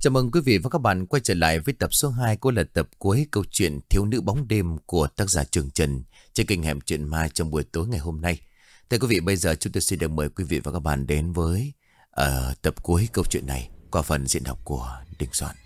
Chào mừng quý vị và các bạn quay trở lại với tập số 2 của là tập cuối câu chuyện Thiếu nữ bóng đêm của tác giả Trường Trần trên kênh Hẻm Chuyện Ma trong buổi tối ngày hôm nay. Thưa quý vị, bây giờ chúng tôi xin được mời quý vị và các bạn đến với tập cuối câu chuyện này qua phần diễn đọc của Đình Soạn.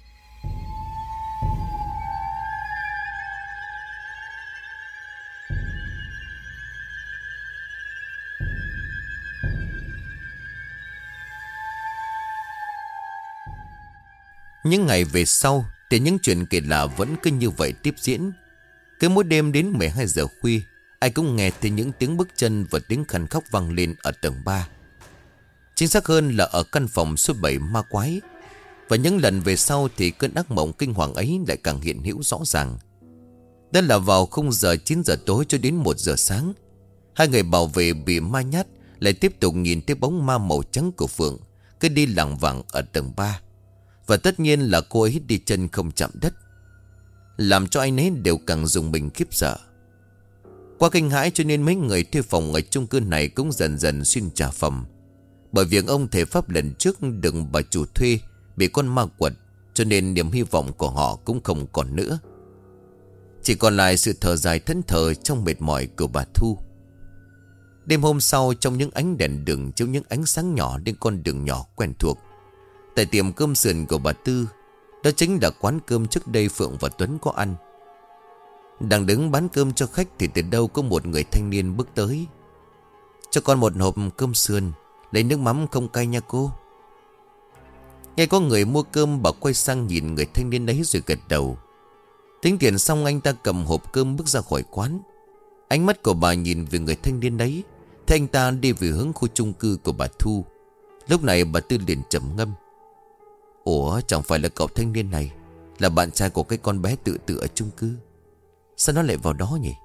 Những ngày về sau thì những chuyện kỳ lạ vẫn cứ như vậy tiếp diễn. Cứ mỗi đêm đến 12 giờ khuya, ai cũng nghe thấy những tiếng bước chân và tiếng khàn khóc vang lên ở tầng 3. Chính xác hơn là ở căn phòng số 7 ma quái. Và những lần về sau thì cơn ác mộng kinh hoàng ấy lại càng hiện hữu rõ ràng. Đó là vào khung giờ 9 giờ tối cho đến 1 giờ sáng. Hai người bảo vệ bị ma nhát lại tiếp tục nhìn thấy bóng ma màu trắng của Phượng cứ đi lảng vảng ở tầng 3. Và tất nhiên là cô ấy đi chân không chạm đất, làm cho ai nấy đều càng rùng mình khiếp sợ. Qua kinh hãi cho nên mấy người thuê phòng ở chung cư này cũng dần dần xin trả phòng. Bởi việc ông thầy Pháp lần trước đừng bà chủ thuê bị con ma quật, cho nên niềm hy vọng của họ cũng không còn nữa. Chỉ còn lại sự thở dài thẫn thờ trong mệt mỏi của bà Thu. Đêm hôm sau, trong những ánh đèn đường chiếu những ánh sáng nhỏ trên con đường nhỏ quen thuộc, tại tiệm cơm sườn của bà Tư, đó chính là quán cơm trước đây Phượng và Tuấn có ăn. Đang đứng bán cơm cho khách thì từ đâu có một người thanh niên bước tới. Cho con một hộp cơm sườn, lấy nước mắm không cay nha cô. Nghe có người mua cơm, bà quay sang nhìn người thanh niên ấy rồi gật đầu. Tính tiền xong, anh ta cầm hộp cơm bước ra khỏi quán. Ánh mắt của bà nhìn về người thanh niên ấy, thì anh ta đi về hướng khu chung cư của bà Thu. Lúc này bà Tư liền trầm ngâm. Ủa, chẳng phải là cậu thanh niên này là bạn trai của cái con bé tự tử ở chung cư? Sao nó lại vào đó nhỉ?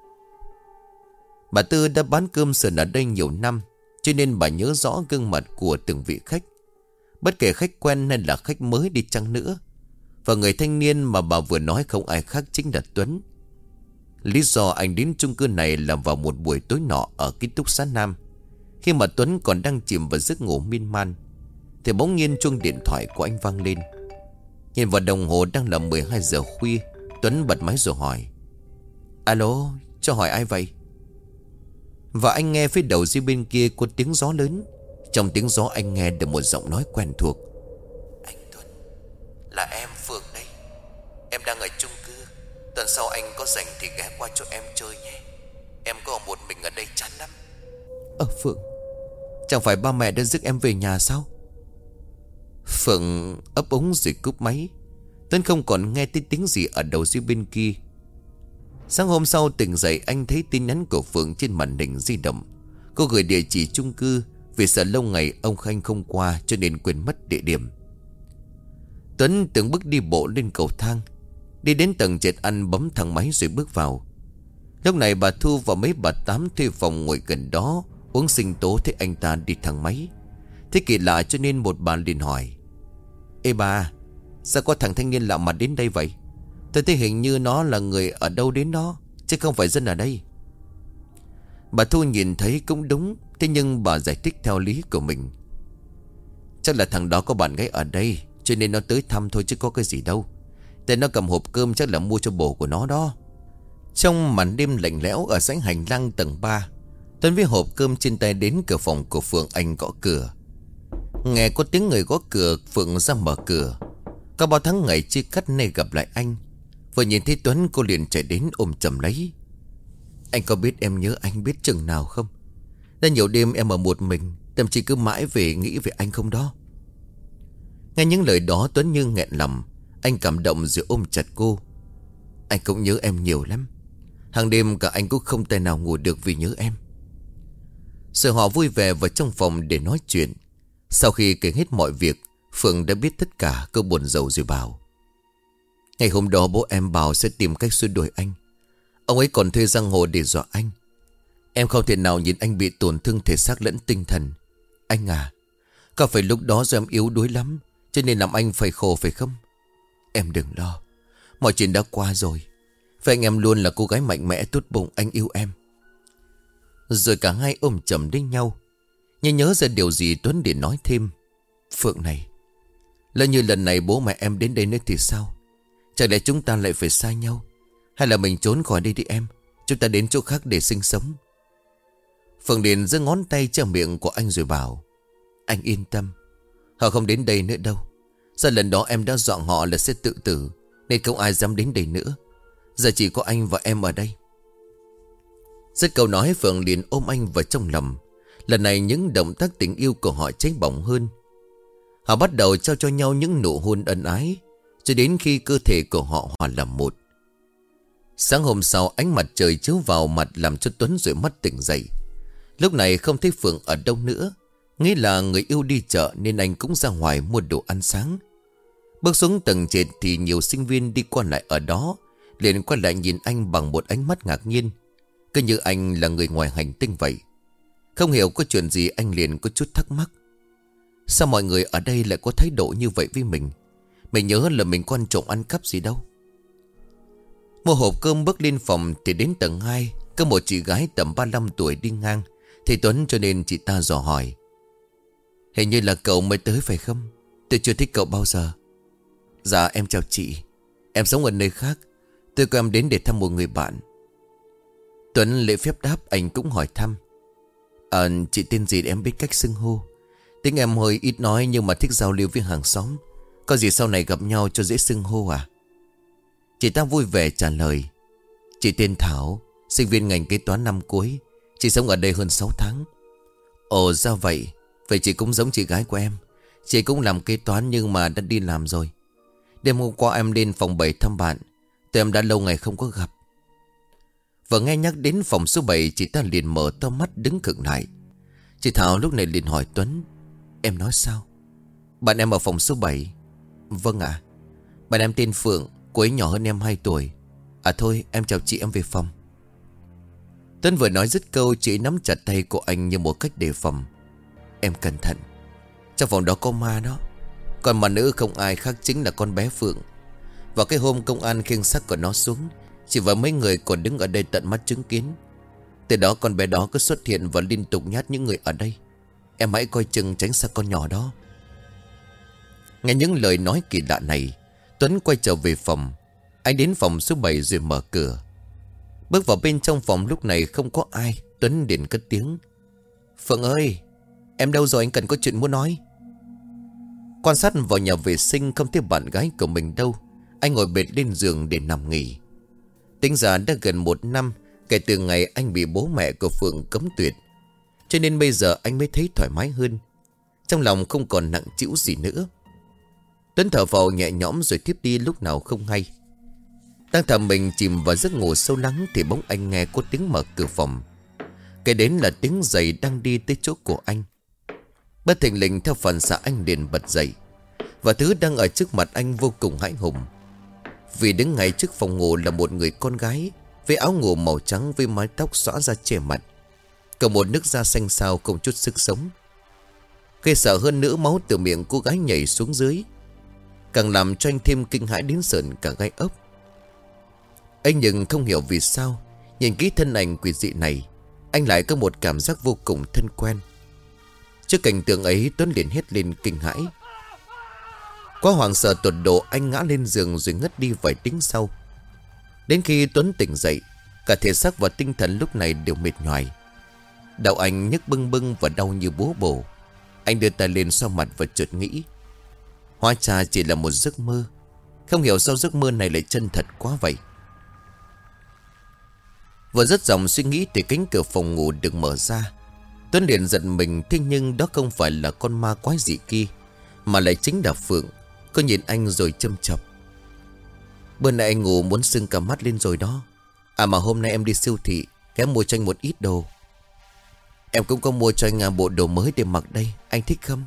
Bà Tư đã bán cơm sườn ở đây nhiều năm, cho nên bà nhớ rõ gương mặt của từng vị khách, bất kể khách quen hay là khách mới đi chăng nữa. Và người thanh niên mà bà vừa nói không ai khác chính là Tuấn. Lý do anh đến chung cư này là vào một buổi tối nọ ở ký túc xá Nam. Khi mà Tuấn còn đang chìm vào giấc ngủ miên man, thì bỗng nhiên chuông điện thoại của anh vang lên. Nhìn vào đồng hồ đang là 12 giờ khuya, Tuấn bật máy rồi hỏi. Alo, cho hỏi ai vậy? Và anh nghe phía đầu dưới bên kia có tiếng gió lớn. Trong tiếng gió anh nghe được một giọng nói quen thuộc. Anh Tuấn, là em Phượng đây. Em đang ở chung cư. Tuần sau anh có rảnh thì ghé qua cho em chơi nhé. Em có một mình ở đây chán lắm. Phượng, chẳng phải ba mẹ đã rước em về nhà sao? Phượng ấp úng rồi cúp máy. Tuấn không còn nghe thấy tiếng gì ở đầu dưới bên kia. Sáng hôm sau tỉnh dậy, anh thấy tin nhắn của Phượng trên màn hình di động. Cô gửi địa chỉ chung cư vì sợ lâu ngày ông Khanh không qua cho nên quên mất địa điểm. Tuấn từng bước đi bộ lên cầu thang, đi đến tầng trệt ăn, bấm thang máy rồi bước vào. Lúc này bà Thu và mấy bà Tám thuê phòng ngồi gần đó uống sinh tố thấy anh ta đi thang máy. Thế kỳ lạ cho nên một bà liền hỏi. Ê bà, sao có thằng thanh niên lạ mặt đến đây vậy? Tôi thấy hình như nó là người ở đâu đến đó, chứ không phải dân ở đây. Bà Thu nhìn thấy cũng đúng. Thế nhưng bà giải thích theo lý của mình. Chắc là thằng đó có bạn gái ở đây, cho nên nó tới thăm thôi chứ có cái gì đâu. Tại nó cầm hộp cơm chắc là mua cho bồ của nó đó. Trong màn đêm lạnh lẽo ở dãy hành lang tầng 3, Tuấn với hộp cơm trên tay đến cửa phòng của Phượng. Anh gõ cửa. Nghe có tiếng người gõ cửa, Phượng ra mở cửa. Có bao tháng ngày chia cắt nay gặp lại anh. Vừa nhìn thấy Tuấn, cô liền chạy đến ôm chầm lấy. Anh có biết em nhớ anh biết chừng nào không? Đã nhiều đêm em ở một mình, thậm chí cứ mãi về nghĩ về anh không đó. Nghe những lời đó, Tuấn như nghẹn lòng. Anh cảm động rồi ôm chặt cô. Anh cũng nhớ em nhiều lắm. Hàng đêm cả anh cũng không thể nào ngủ được vì nhớ em. Rồi họ vui vẻ vào trong phòng để nói chuyện. Sau khi kể hết mọi việc, Phượng đã biết tất cả. Cô buồn rầu rồi bảo. Ngày hôm đó bố em bảo sẽ tìm cách xua đuổi anh. Ông ấy còn thuê giang hồ để dọa anh. Em không thể nào nhìn anh bị tổn thương thể xác lẫn tinh thần. Anh à, có phải lúc đó do em yếu đuối lắm cho nên làm anh phải khổ phải không? Em đừng lo, mọi chuyện đã qua rồi. Và anh em luôn là cô gái mạnh mẽ tốt bụng, anh yêu em. Rồi cả hai ôm chầm đến nhau. Nhưng nhớ ra điều gì Tuấn để nói thêm. Phượng này, Lỡ như lần này bố mẹ em đến đây nữa thì sao? Chẳng lẽ chúng ta lại phải xa nhau? Hay là mình trốn khỏi đây đi em? Chúng ta đến chỗ khác để sinh sống. Phượng Điền giơ ngón tay che miệng của anh rồi bảo: Anh yên tâm, họ không đến đây nữa đâu. Sau lần đó em đã dọa họ là sẽ tự tử, nên không ai dám đến đây nữa. Giờ chỉ có anh và em ở đây. Dứt câu nói, Phượng liền ôm anh vào trong lòng. Lần này những động tác tình yêu của họ cháy bỏng hơn. Họ bắt đầu trao cho nhau những nụ hôn ân ái, cho đến khi cơ thể của họ hòa làm một. Sáng hôm sau, ánh mặt trời chiếu vào mặt làm cho Tuấn rủi mắt tỉnh dậy. Lúc này không thấy Phượng ở đâu nữa, nghĩ là người yêu đi chợ nên anh cũng ra ngoài mua đồ ăn sáng. Bước xuống tầng trệt thì nhiều sinh viên đi qua lại ở đó, liền quay lại nhìn anh bằng một ánh mắt ngạc nhiên, cứ như anh là người ngoài hành tinh vậy. Không hiểu có chuyện gì, anh liền có chút thắc mắc. Sao mọi người ở đây lại có thái độ như vậy với mình? Mình nhớ là mình có ăn trộm ăn cắp gì đâu. Mua hộp cơm bước lên phòng thì đến tầng 2, có một chị gái tầm 35 tuổi đi ngang. Thì Tuấn cho nên chị ta dò hỏi: Hình như là cậu mới tới phải không? Tôi chưa thích cậu bao giờ. Dạ em chào chị, em sống ở nơi khác. Tôi có em đến để thăm một người bạn. Tuấn lễ phép đáp, anh cũng hỏi thăm: Chị tên gì để em biết cách xưng hô? Tiếng em hơi ít nói nhưng mà thích giao lưu với hàng xóm. Có gì sau này gặp nhau cho dễ xưng hô à? Chị ta vui vẻ trả lời: Chị tên Thảo, sinh viên ngành kế toán năm cuối. Chị sống ở đây hơn 6 tháng. Ồ ra vậy. Vậy chị cũng giống chị gái của em. Chị cũng làm kế toán nhưng mà đã đi làm rồi. Đêm hôm qua em lên phòng 7 thăm bạn. Tụi em đã lâu ngày không có gặp. Và nghe nhắc đến phòng số 7, chị ta liền mở to mắt đứng khựng lại. Chị Thảo lúc này liền hỏi Tuấn: Em nói sao? Bạn em ở phòng số 7. Vâng ạ. Bạn em tên Phượng, cô ấy nhỏ hơn em 2 tuổi. À thôi em chào chị, em về phòng. Tuấn vừa nói dứt câu, chị nắm chặt tay của anh như một cách đề phòng. Em cẩn thận, trong phòng đó có ma đó. Còn mà nữ không ai khác chính là con bé Phượng. Vào cái hôm công an khiêng xác của nó xuống, chị và mấy người còn đứng ở đây tận mắt chứng kiến. Từ đó con bé đó cứ xuất hiện và liên tục nhát những người ở đây. Em hãy coi chừng tránh xa con nhỏ đó. Nghe những lời nói kỳ lạ này, Tuấn quay trở về phòng. Anh đến phòng số 7 rồi mở cửa. Bước vào bên trong phòng lúc này không có ai. Tuấn liền cất tiếng: Phượng ơi, em đâu rồi, anh cần có chuyện muốn nói. Quan sát vào nhà vệ sinh không thấy bạn gái của mình đâu. Anh ngồi bệt lên giường để nằm nghỉ. Tính ra đã gần 1 năm kể từ ngày anh bị bố mẹ của Phượng cấm tuyệt, cho nên bây giờ anh mới thấy thoải mái hơn. Trong lòng không còn nặng trĩu gì nữa. Tuấn thở phào nhẹ nhõm rồi thiếp đi lúc nào không hay. Đang thầm mình chìm vào giấc ngủ sâu lắng thì bỗng anh nghe có tiếng mở cửa phòng. Cái đến là tiếng giày đang đi tới chỗ của anh. Bất thình lình theo phản xạ anh liền bật dậy. Và thứ đang ở trước mặt anh vô cùng hãi hùng. Vì đứng ngay trước phòng ngủ là một người con gái với áo ngủ màu trắng với mái tóc xõa ra che mặt, cầm một nước da xanh xao không chút sức sống. Ghê sợ hơn nữa, máu từ miệng cô gái nhảy xuống dưới càng làm cho anh thêm kinh hãi đến sởn cả gai ốc. Anh nhưng không hiểu vì sao nhìn kỹ thân ảnh quỷ dị này, anh lại có một cảm giác vô cùng thân quen. Trước cảnh tượng ấy, Tuấn liền hét lên kinh hãi. Quá hoảng sợ tột độ, anh ngã lên giường rồi ngất đi vài tiếng sau. Đến khi Tuấn tỉnh dậy, cả thể xác và tinh thần lúc này đều mệt nhoài. Đầu anh nhức bưng bưng và đau như búa bổ. Anh đưa tay lên xoa mặt và chợt nghĩ, hóa ra chỉ là một giấc mơ. Không hiểu sao giấc mơ này lại chân thật quá vậy. Vừa dứt dòng suy nghĩ thì cánh cửa phòng ngủ được mở ra. Tuấn liền giận mình, thế nhưng đó không phải là con ma quái dị kia, mà lại chính là Phượng. Cô nhìn anh rồi châm chọc: Bữa nay anh ngủ muốn sưng cả mắt lên rồi đó. À mà hôm nay em đi siêu thị, ghé mua cho anh một ít đồ. Em cũng có mua cho anh bộ đồ mới để mặc đây, anh thích không?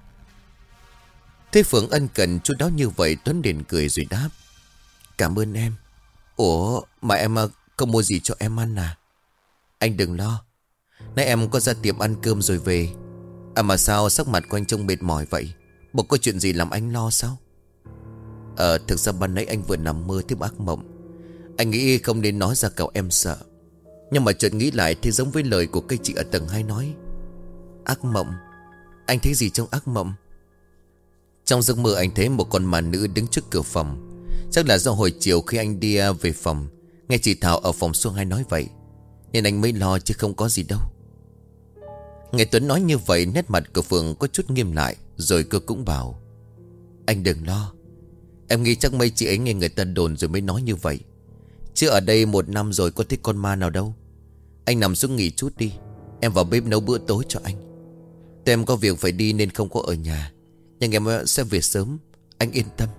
Thấy Phượng ân cần chu đáo như vậy, Tuấn liền cười rồi đáp: Cảm ơn em. Ủa mà em không mua gì cho em ăn à? Anh đừng lo, nãy em có ra tiệm ăn cơm rồi về. À mà sao sắc mặt của anh trông mệt mỏi vậy? Bộ có chuyện gì làm anh lo sao? Thực ra ban nãy anh vừa nằm mơ thấy ác mộng. Anh nghĩ không nên nói ra cậu em sợ, nhưng mà chợt nghĩ lại thì giống với lời của cây chị ở tầng 2 nói. Ác mộng? Anh thấy gì trong ác mộng? Trong giấc mơ anh thấy một con ma nữ đứng trước cửa phòng. Chắc là do hồi chiều khi anh đi về phòng, nghe chị Thảo ở phòng số 2 nói vậy, nên anh mới lo chứ không có gì đâu. Nghe Tuấn nói như vậy, nét mặt của Phượng có chút nghiêm lại. Rồi cô cũng bảo: anh đừng lo. Em nghĩ chắc mấy chị ấy nghe người ta đồn rồi mới nói như vậy, chứ ở đây 1 năm rồi có thấy con ma nào đâu. Anh nằm xuống nghỉ chút đi, em vào bếp nấu bữa tối cho anh. Tụi em có việc phải đi nên không có ở nhà, nhưng em sẽ về sớm, anh yên tâm.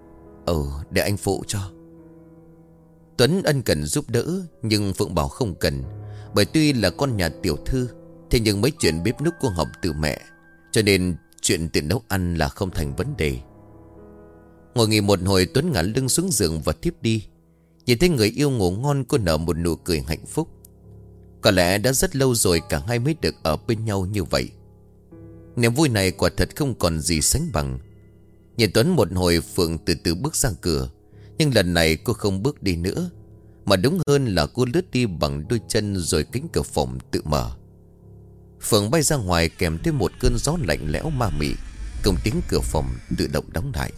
Để anh phụ cho. Tuấn ân cần giúp đỡ, nhưng Phượng bảo không cần. Bởi tuy là con nhà tiểu thư, thế nhưng mấy chuyện bếp núc cô học từ mẹ, cho nên chuyện tiền nấu ăn là không thành vấn đề. Ngồi nghỉ một hồi, Tuấn ngả lưng xuống giường và thiếp đi. Nhìn thấy người yêu ngủ ngon, cô nở một nụ cười hạnh phúc. Có lẽ đã rất lâu rồi cả hai mới được ở bên nhau như vậy. Niềm vui này quả thật không còn gì sánh bằng. Nhìn Tuấn một hồi, Phượng từ từ bước ra cửa. Nhưng lần này cô không bước đi nữa, mà đúng hơn là cô lướt đi bằng đôi chân, rồi cánh cửa phòng tự mở. Phượng bay ra ngoài kèm theo một cơn gió lạnh lẽo ma mị, cùng tiếng cửa phòng tự động đóng lại.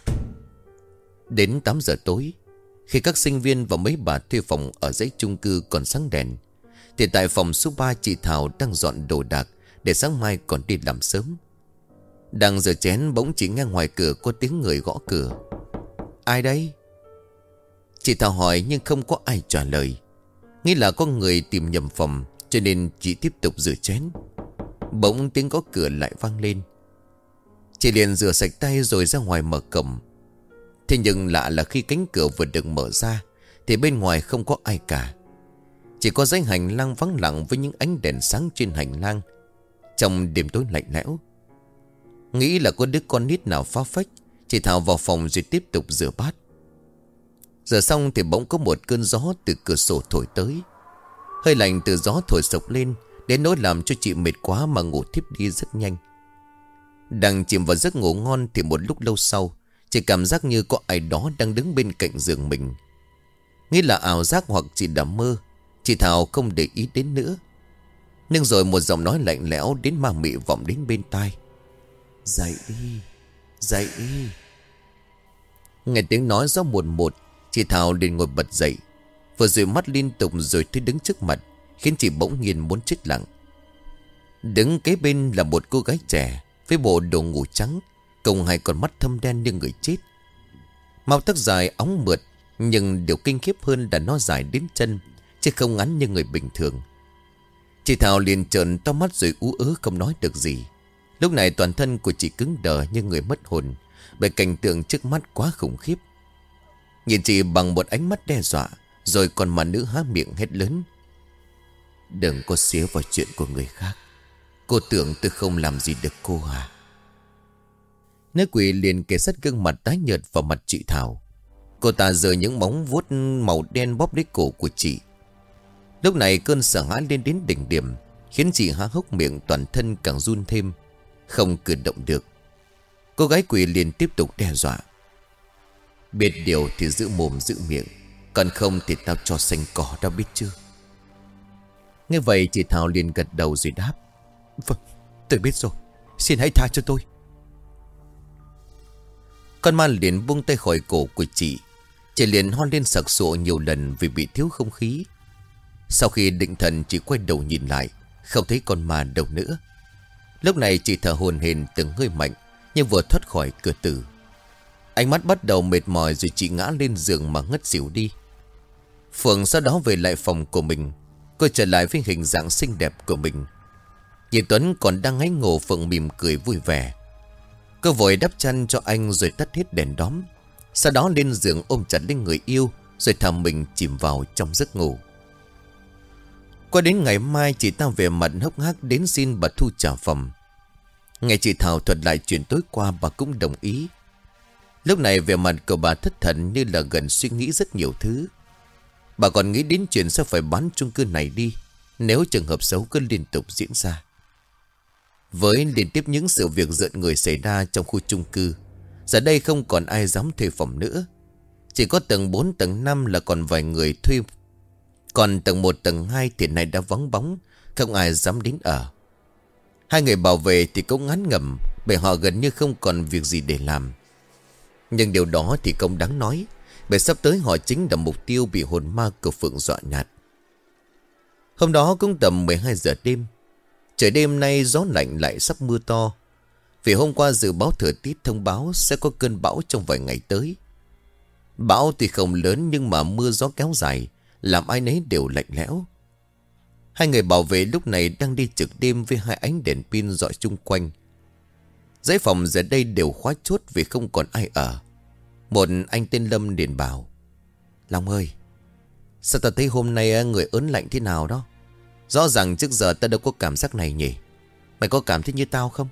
Đến 8 giờ tối, khi các sinh viên và mấy bà thuê phòng ở dãy chung cư còn sáng đèn, thì tại phòng số 3 chị Thảo đang dọn đồ đạc để sáng mai còn đi làm sớm. Đang rửa chén, bỗng chỉ nghe ngoài cửa có tiếng người gõ cửa. Ai đấy? Chị Thảo hỏi nhưng không có ai trả lời. Nghĩ là có người tìm nhầm phòng, cho nên chị tiếp tục rửa chén. Bỗng tiếng gõ cửa lại vang lên. Chị liền rửa sạch tay rồi ra ngoài mở cổng. Thế nhưng lạ là khi cánh cửa vừa được mở ra, thì bên ngoài không có ai cả. Chỉ có dãy hành lang vắng lặng với những ánh đèn sáng trên hành lang. Trong đêm tối lạnh lẽo, nghĩ là có đứa con nít nào phá phách, chị Thảo vào phòng rồi tiếp tục rửa bát. Rửa xong thì bỗng có một cơn gió từ cửa sổ thổi tới. Hơi lạnh từ gió thổi sộc lên, đến nỗi làm cho chị mệt quá mà ngủ thiếp đi rất nhanh. Đang chìm vào giấc ngủ ngon thì một lúc lâu sau, chị cảm giác như có ai đó đang đứng bên cạnh giường mình. Nghĩ là ảo giác hoặc chỉ đắm mơ, chị Thảo không để ý đến nữa. Nhưng rồi một giọng nói lạnh lẽo đến ma mị vọng đến bên tai. Dậy đi, dậy đi. Nghe tiếng nói gió một, chị Thảo liền ngồi bật dậy. Vừa dụi mắt liên tục rồi thấy đứng trước mặt, khiến chị bỗng nhiên muốn chết lặng. Đứng kế bên là một cô gái trẻ với bộ đồ ngủ trắng, cùng hai con mắt thâm đen như người chết. Màu tóc dài óng mượt, nhưng điều kinh khiếp hơn là nó dài đến chân, chứ không ngắn như người bình thường. Chị Thảo liền trợn to mắt rồi ú ớ không nói được gì. Lúc này toàn thân của chị cứng đờ như người mất hồn, bởi cảnh tượng trước mắt quá khủng khiếp. Nhìn chị bằng một ánh mắt đe dọa, rồi còn mà nữ há miệng hét lớn. Đừng có xía vào chuyện của người khác. Cô tưởng tôi không làm gì được cô à? Nữ quỷ liền kề sát gương mặt tái nhợt vào mặt chị Thảo. Cô ta giơ những móng vuốt màu đen bóp lấy cổ của chị. Lúc này cơn sợ hãi lên đến đỉnh điểm, khiến chị há hốc miệng, toàn thân càng run thêm, không cử động được. Cô gái quỷ liền tiếp tục đe dọa. Biết điều thì giữ mồm giữ miệng, còn không thì tao cho xanh cỏ đó, biết chưa? Nghe vậy chị Thảo liền gật đầu rồi đáp. Vâng, tôi biết rồi, xin hãy tha cho tôi. Con ma liền buông tay khỏi cổ của chị. Chị liền ho lên sặc sụa nhiều lần vì bị thiếu không khí. Sau khi định thần, chị quay đầu nhìn lại, không thấy con ma đâu nữa. Lúc này chị thở hổn hển từng hơi mạnh, nhưng vừa thoát khỏi cửa tử. Ánh mắt bắt đầu mệt mỏi rồi chị ngã lên giường mà ngất xỉu đi. Phượng sau đó về lại phòng của mình. Cô trở lại với hình dạng xinh đẹp của mình. Nhìn Tuấn còn đang ngáy ngủ, Phượng mỉm cười vui vẻ. Cô vội đắp chăn cho anh rồi tắt hết đèn đóm. Sau đó lên giường ôm chặt lên người yêu, rồi thả mình chìm vào trong giấc ngủ. Qua đến ngày mai, chị ta về mặt hốc hác đến xin bà Thu trả phòng. Nghe chị Thảo thuật lại chuyện tối qua, bà cũng đồng ý. Lúc này về mặt của bà thất thần, như là gần suy nghĩ rất nhiều thứ. Bà còn nghĩ đến chuyện sẽ phải bán chung cư này đi, nếu trường hợp xấu cứ liên tục diễn ra. Với liên tiếp những sự việc rợn người xảy ra trong khu chung cư, giờ đây không còn ai dám thuê phòng nữa. Chỉ có tầng 4, tầng 5 là còn vài người thuê. Còn tầng 1, tầng 2 thì nay đã vắng bóng, không ai dám đến ở. Hai người bảo vệ thì cũng ngán ngẩm bởi họ gần như không còn việc gì để làm. Nhưng điều đó thì không đáng nói, bởi sắp tới họ chính là mục tiêu bị hồn ma của Phượng dọa nhạt. Hôm đó cũng tầm 12 giờ đêm. Trời đêm nay gió lạnh lại sắp mưa to. Vì hôm qua dự báo thời tiết thông báo sẽ có cơn bão trong vài ngày tới. Bão thì không lớn nhưng mà mưa gió kéo dài, làm ai nấy đều lạnh lẽo. Hai người bảo vệ lúc này đang đi trực đêm với hai ánh đèn pin rọi chung quanh. Dãy phòng giờ đây đều khóa chốt vì không còn ai ở. Một anh tên Lâm liền bảo: Long ơi, sao ta thấy hôm nay người ớn lạnh thế nào đó? Rõ ràng trước giờ ta đâu có cảm giác này nhỉ. Mày có cảm thấy như tao không?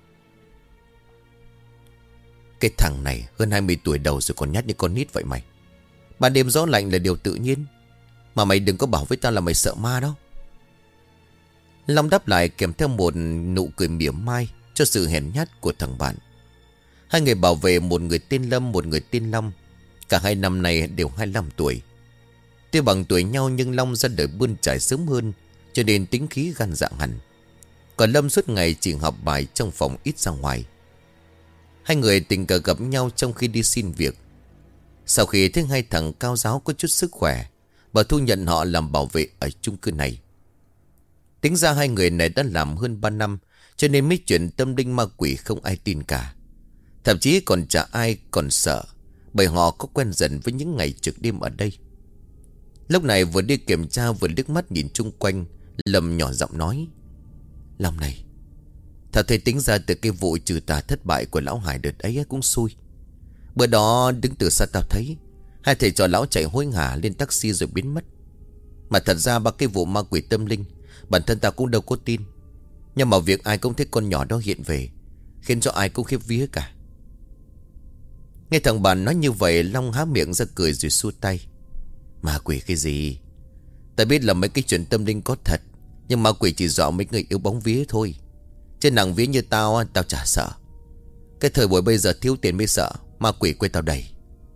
Cái thằng này hơn 20 tuổi đầu rồi còn nhát như con nít vậy mày. Ban đêm gió lạnh là điều tự nhiên. Mà mày đừng có bảo với tao là mày sợ ma đó. Long đáp lại kèm theo một nụ cười mỉa mai cho sự hèn nhát của thằng bạn. Hai người bảo vệ, một người tên Lâm, một người tên Long. Cả hai năm nay đều 25 tuổi. Tuy bằng tuổi nhau nhưng Long ra đời bươn trải sớm hơn, cho nên tính khí gan dạ hẳn. Còn Lâm suốt ngày chỉ học bài trong phòng, ít ra ngoài. Hai người tình cờ gặp nhau trong khi đi xin việc. Sau khi thấy hai thằng cao giáo có chút sức khỏe, bà thu nhận họ làm bảo vệ ở chung cư này. Tính ra hai người này đã làm hơn 3 năm, cho nên mấy chuyện tâm linh ma quỷ không ai tin cả. Thậm chí còn chả ai còn sợ, bởi họ có quen dần với những ngày trực đêm ở đây. Lúc này vừa đi kiểm tra vừa liếc mắt nhìn chung quanh, Lâm nhỏ giọng nói: Long này, thật thấy tính ra từ cái vụ trừ tà thất bại của lão Hải đợt ấy cũng xui. Bữa đó đứng từ xa tao thấy hai thầy trò lão chạy hối hả lên taxi rồi biến mất. Mà thật ra ba cái vụ ma quỷ tâm linh bản thân tao cũng đâu có tin. Nhưng mà việc ai cũng thấy con nhỏ đó hiện về khiến cho ai cũng khiếp vía cả. Nghe thằng bạn nói như vậy, Long há miệng ra cười rồi xua tay: Ma quỷ cái gì? Ta biết là mấy cái chuyện tâm linh có thật, nhưng ma quỷ chỉ dọa mấy người yếu bóng vía thôi. Trên nàng vía như tao, tao chả sợ. Cái thời buổi bây giờ thiếu tiền mới sợ, ma quỷ quê tao đầy.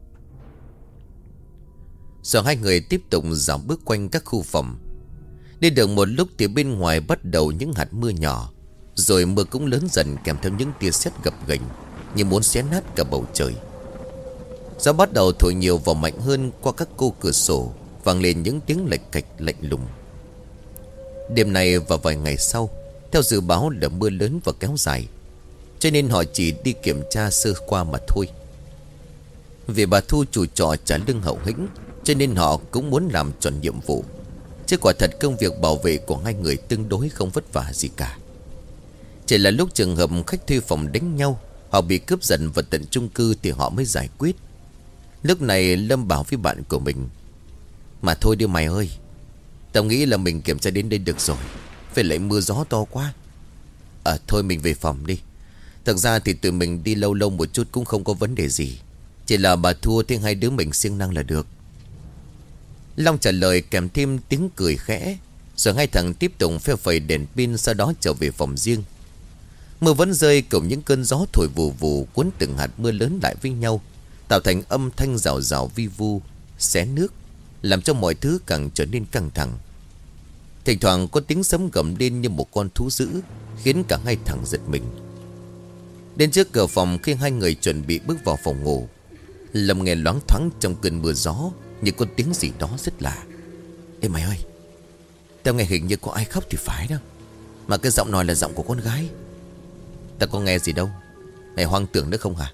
Rồi hai người tiếp tục dạo bước quanh các khu phòng. Đi được một lúc thì bên ngoài bắt đầu những hạt mưa nhỏ. Rồi mưa cũng lớn dần kèm theo những tia sét gập ghềnh như muốn xé nát cả bầu trời. Gió bắt đầu thổi nhiều và mạnh hơn, qua các cô cửa sổ vang lên những tiếng lạch cạch lạnh lùng. Đêm nay và vài ngày sau, theo dự báo là mưa lớn và kéo dài, cho nên họ chỉ đi kiểm tra sơ qua mà thôi. Vì bà Thu chủ trọ trả lương hậu hĩnh, cho nên họ cũng muốn làm tròn nhiệm vụ. Chứ quả thật công việc bảo vệ của hai người tương đối không vất vả gì cả. Chỉ là lúc trường hợp khách thuê phòng đánh nhau, họ bị cướp giật vào tận chung cư thì họ mới giải quyết. Lúc này Lâm bảo với bạn của mình: Mà thôi đi mày ơi, tao nghĩ là mình kiểm tra đến đây được rồi. Phải lại mưa gió to quá. Thôi mình về phòng đi. Thật ra thì tụi mình đi lâu lâu một chút cũng không có vấn đề gì. Chỉ là bà thua thì hai đứa mình siêng năng là được. Long trả lời kèm thêm tiếng cười khẽ. Rồi hai thằng tiếp tục phe phẩy đèn pin, sau đó trở về phòng riêng. Mưa vẫn rơi cùng những cơn gió thổi vù vù, cuốn từng hạt mưa lớn lại với nhau, tạo thành âm thanh rào rào vi vu, xé nước, làm cho mọi thứ càng trở nên căng thẳng. Thỉnh thoảng có tiếng sấm gầm lên như một con thú dữ, khiến cả hai thằng giật mình. Đến trước cửa phòng, khi hai người chuẩn bị bước vào phòng ngủ, Lâm nghe loáng thoáng trong cơn mưa gió như có tiếng gì đó rất lạ. Ê mày ơi, tao nghe hình như có ai khóc thì phải đó. Mà cái giọng nói là giọng của con gái. Tao có nghe gì đâu. Mày hoang tưởng nữa không hả?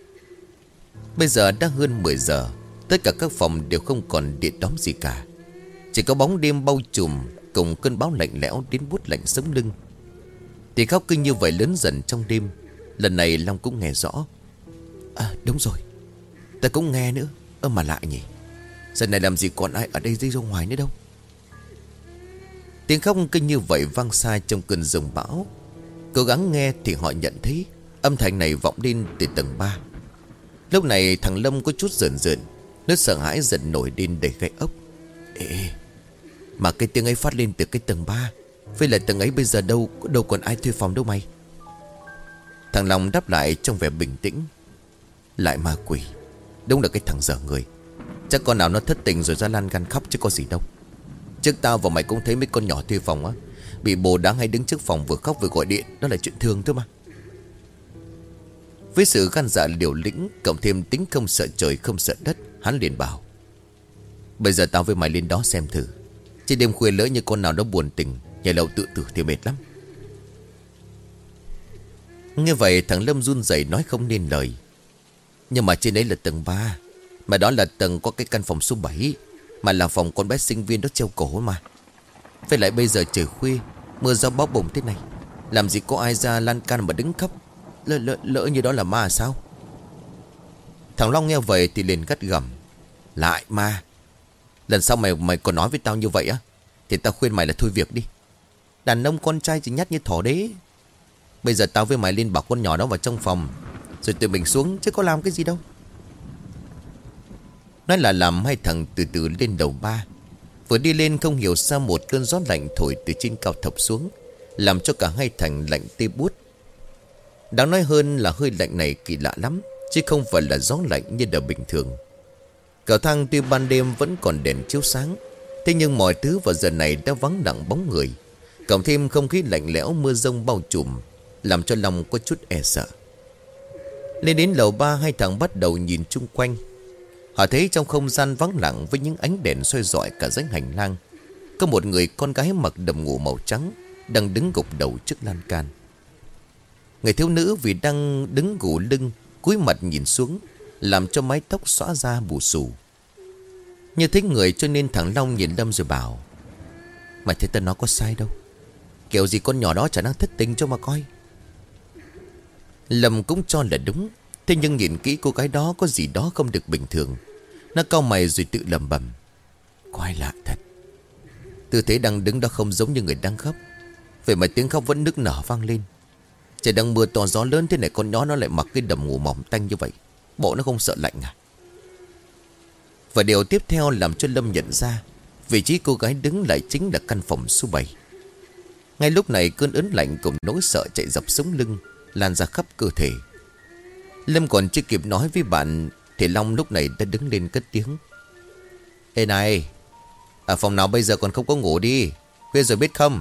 Bây giờ đã hơn 10 giờ. Tất cả các phòng đều không còn điện đóm gì cả. Chỉ có bóng đêm bao trùm cùng cơn bão lạnh lẽo đến buốt lạnh sống lưng. Tiếng khóc kinh như vậy lớn dần trong đêm. Lần này Long cũng nghe rõ. Đúng rồi, ta cũng nghe nữa. Mà lạ nhỉ, giờ này làm gì còn ai ở đây dưới ra ngoài nữa đâu. Tiếng khóc kinh như vậy vang xa trong cơn giông bão. Cố gắng nghe thì họ nhận thấy âm thanh này vọng lên từ tầng 3. Lúc này thằng Lâm có chút rờn rợn, nó sợ hãi dần nổi lên đầy gai ốc. Ê, mà cái tiếng ấy phát lên từ cái tầng 3. Vậy là tầng ấy bây giờ đâu còn ai thuê phòng đâu mày. Thằng Long đáp lại trong vẻ bình tĩnh. Lại ma quỷ, đúng là cái thằng dở người. Chắc con nào nó thất tình rồi ra lan gan khóc chứ có gì đâu. Trước tao và mày cũng thấy mấy con nhỏ thuê phòng á, bị bồ đáng hay đứng trước phòng vừa khóc vừa gọi điện. Đó là chuyện thường thôi mà. Với sự gan dạ liều lĩnh, cộng thêm tính không sợ trời không sợ đất, hắn liền bảo: bây giờ tao với mày lên đó xem thử. Chứ đêm khuya lỡ như con nào đó buồn tình nhảy lầu tự tử thì mệt lắm. Nghe vậy thằng Lâm run rẩy nói không nên lời. Nhưng mà trên đấy là tầng 3, mà đó là tầng có cái căn phòng số 7, mà là phòng con bé sinh viên đó treo cổ mà. Với lại bây giờ trời khuya, mưa gió bão bùng thế này, làm gì có ai ra lan can mà đứng khóc. Lỡ như đó là ma sao? Thằng Long nghe vậy thì liền gắt gầm: lại ma? Lần sau mày còn nói với tao như vậy á thì tao khuyên mày là thôi việc đi. Đàn ông con trai chỉ nhát như thỏ đế. Bây giờ tao với mày lên bảo con nhỏ đó vào trong phòng, rồi tụi mình xuống chứ có làm cái gì đâu. Nói là làm hai thằng từ từ lên đầu 3. Vừa đi lên không hiểu sao một cơn gió lạnh thổi từ trên cao thốc xuống, làm cho cả hai thằng lạnh tê buốt. Đáng nói hơn là hơi lạnh này kỳ lạ lắm, chứ không phải là gió lạnh như là bình thường. Cầu thang tuy ban đêm vẫn còn đèn chiếu sáng, thế nhưng mọi thứ vào giờ này đã vắng lặng bóng người. Cộng thêm không khí lạnh lẽo mưa rông bao trùm, làm cho lòng có chút e sợ. Lên đến lầu 3, hai thằng bắt đầu nhìn chung quanh. Họ thấy trong không gian vắng lặng với những ánh đèn soi rọi cả dãy hành lang, có một người con gái mặc đầm ngủ màu trắng đang đứng gục đầu trước lan can. Người thiếu nữ vì đang đứng gù lưng, cúi mặt nhìn xuống, làm cho mái tóc xõa ra bù xù. Như thấy người cho nên thằng Long nhìn Lâm rồi bảo: mày thấy tao nói có sai đâu, kiểu gì con nhỏ đó chả đang thất tình cho mà coi. Lâm cũng cho là đúng. Thế nhưng nhìn kỹ cô gái đó có gì đó không được bình thường. Nó cau mày rồi tự lẩm bẩm: quái lạ thật, tư thế đang đứng đó không giống như người đang khóc, vậy mà tiếng khóc vẫn nức nở vang lên. Trời đang mưa to gió lớn thế này, con nhỏ nó lại mặc cái đầm ngủ mỏng tanh như vậy, bộ nó không sợ lạnh à? Và điều tiếp theo làm cho Lâm nhận ra vị trí cô gái đứng lại chính là căn phòng số 7. Ngay lúc này cơn ớn lạnh cùng nỗi sợ chạy dọc sống lưng lan ra khắp cơ thể. Lâm còn chưa kịp nói với bạn thì Long lúc này đã đứng lên cất tiếng: ê này, ở phòng nào bây giờ còn không có ngủ đi, khuya rồi biết không?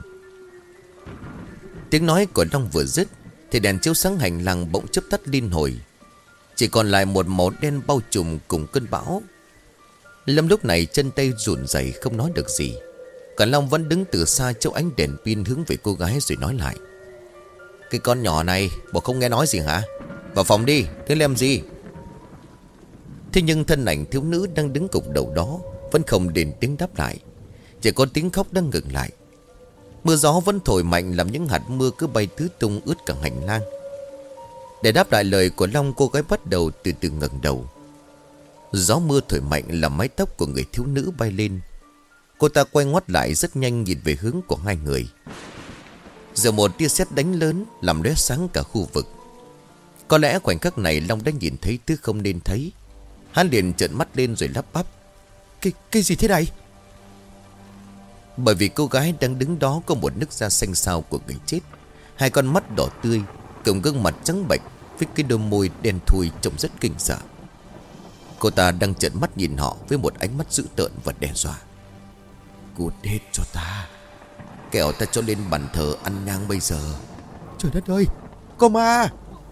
Tiếng nói của Long vừa dứt thì đèn chiếu sáng hành lang bỗng chớp tắt liên hồi, chỉ còn lại một màu đen bao trùm cùng cơn bão. Lâm lúc này chân tay run rẩy không nói được gì. Còn Long vẫn đứng từ xa chiếu ánh đèn pin hướng về cô gái rồi nói lại: cái con nhỏ này bộ không nghe nói gì hả? Vào phòng đi, thế làm gì? Thế nhưng thân ảnh thiếu nữ đang đứng cục đầu đó vẫn không đến tiếng đáp lại, chỉ có tiếng khóc đang ngừng lại. Mưa gió vẫn thổi mạnh làm những hạt mưa cứ bay tứ tung ướt cả hành lang. Để đáp lại lời của Long, cô gái bắt đầu từ từ ngẩng đầu. Gió mưa thổi mạnh làm mái tóc của người thiếu nữ bay lên. Cô ta quay ngoắt lại rất nhanh nhìn về hướng của hai người. Giờ một tia sét đánh lớn làm lóe sáng cả khu vực. Có lẽ khoảnh khắc này Long đã nhìn thấy thứ không nên thấy. Hắn liền trợn mắt lên rồi lắp bắp: Cái gì thế này? Bởi vì cô gái đang đứng đó có một nước da xanh xao của người chết, hai con mắt đỏ tươi cùng gương mặt trắng bệch với cái đôi môi đen thui trông rất kinh sợ. Cô ta đang trợn mắt nhìn họ với một ánh mắt dữ tợn và đe dọa: cút hết cho ta, kẻo ta cho lên bàn thờ ăn nhang bây giờ. Trời đất ơi, có ma!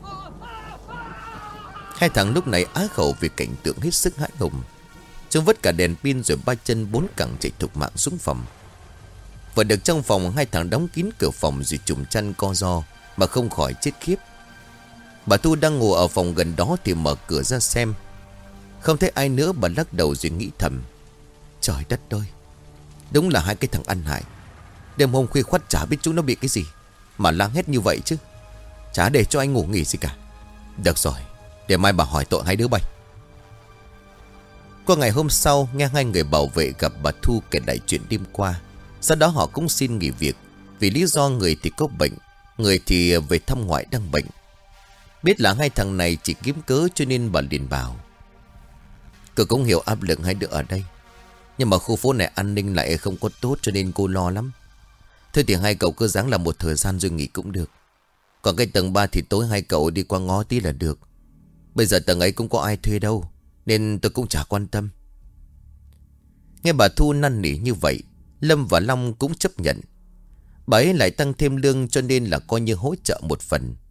Hai thằng lúc này á khẩu vì cảnh tượng hết sức hãi hùng. Chúng vứt cả đèn pin rồi ba chân bốn cẳng chạy thục mạng xuống phòng. Và được trong phòng, hai thằng đóng kín cửa phòng rồi trùm chăn co ro mà không khỏi chết khiếp. Bà Thu đang ngồi ở phòng gần đó thì mở cửa ra xem. Không thấy ai nữa, bà lắc đầu rồi nghĩ thầm: trời đất ơi, đúng là hai cái thằng ăn hại. Đêm hôm khuya khoắt chả biết chúng nó bị cái gì mà la hét như vậy chứ. Chả để cho anh ngủ nghỉ gì cả. Được rồi, để mai bà hỏi tội hai đứa bay. Qua ngày hôm sau, nghe hai người bảo vệ gặp bà Thu kể lại chuyện đêm qua. Sau đó họ cũng xin nghỉ việc vì lý do người thì có bệnh, người thì về thăm ngoại đang bệnh. Biết là hai thằng này chỉ kiếm cớ cho nên bà liền bảo: cô cũng hiểu áp lực hai đứa ở đây, nhưng mà khu phố này an ninh lại không có tốt cho nên cô lo lắm. Thôi thì hai cậu cứ ráng làm một thời gian rồi nghỉ cũng được. Còn cái tầng 3 thì tối hai cậu đi qua ngó tí là được. Bây giờ tầng ấy cũng có ai thuê đâu, nên tôi cũng chả quan tâm. Nghe bà Thu năn nỉ như vậy, Lâm và Long cũng chấp nhận. Bà ấy lại tăng thêm lương cho nên là coi như hỗ trợ một phần.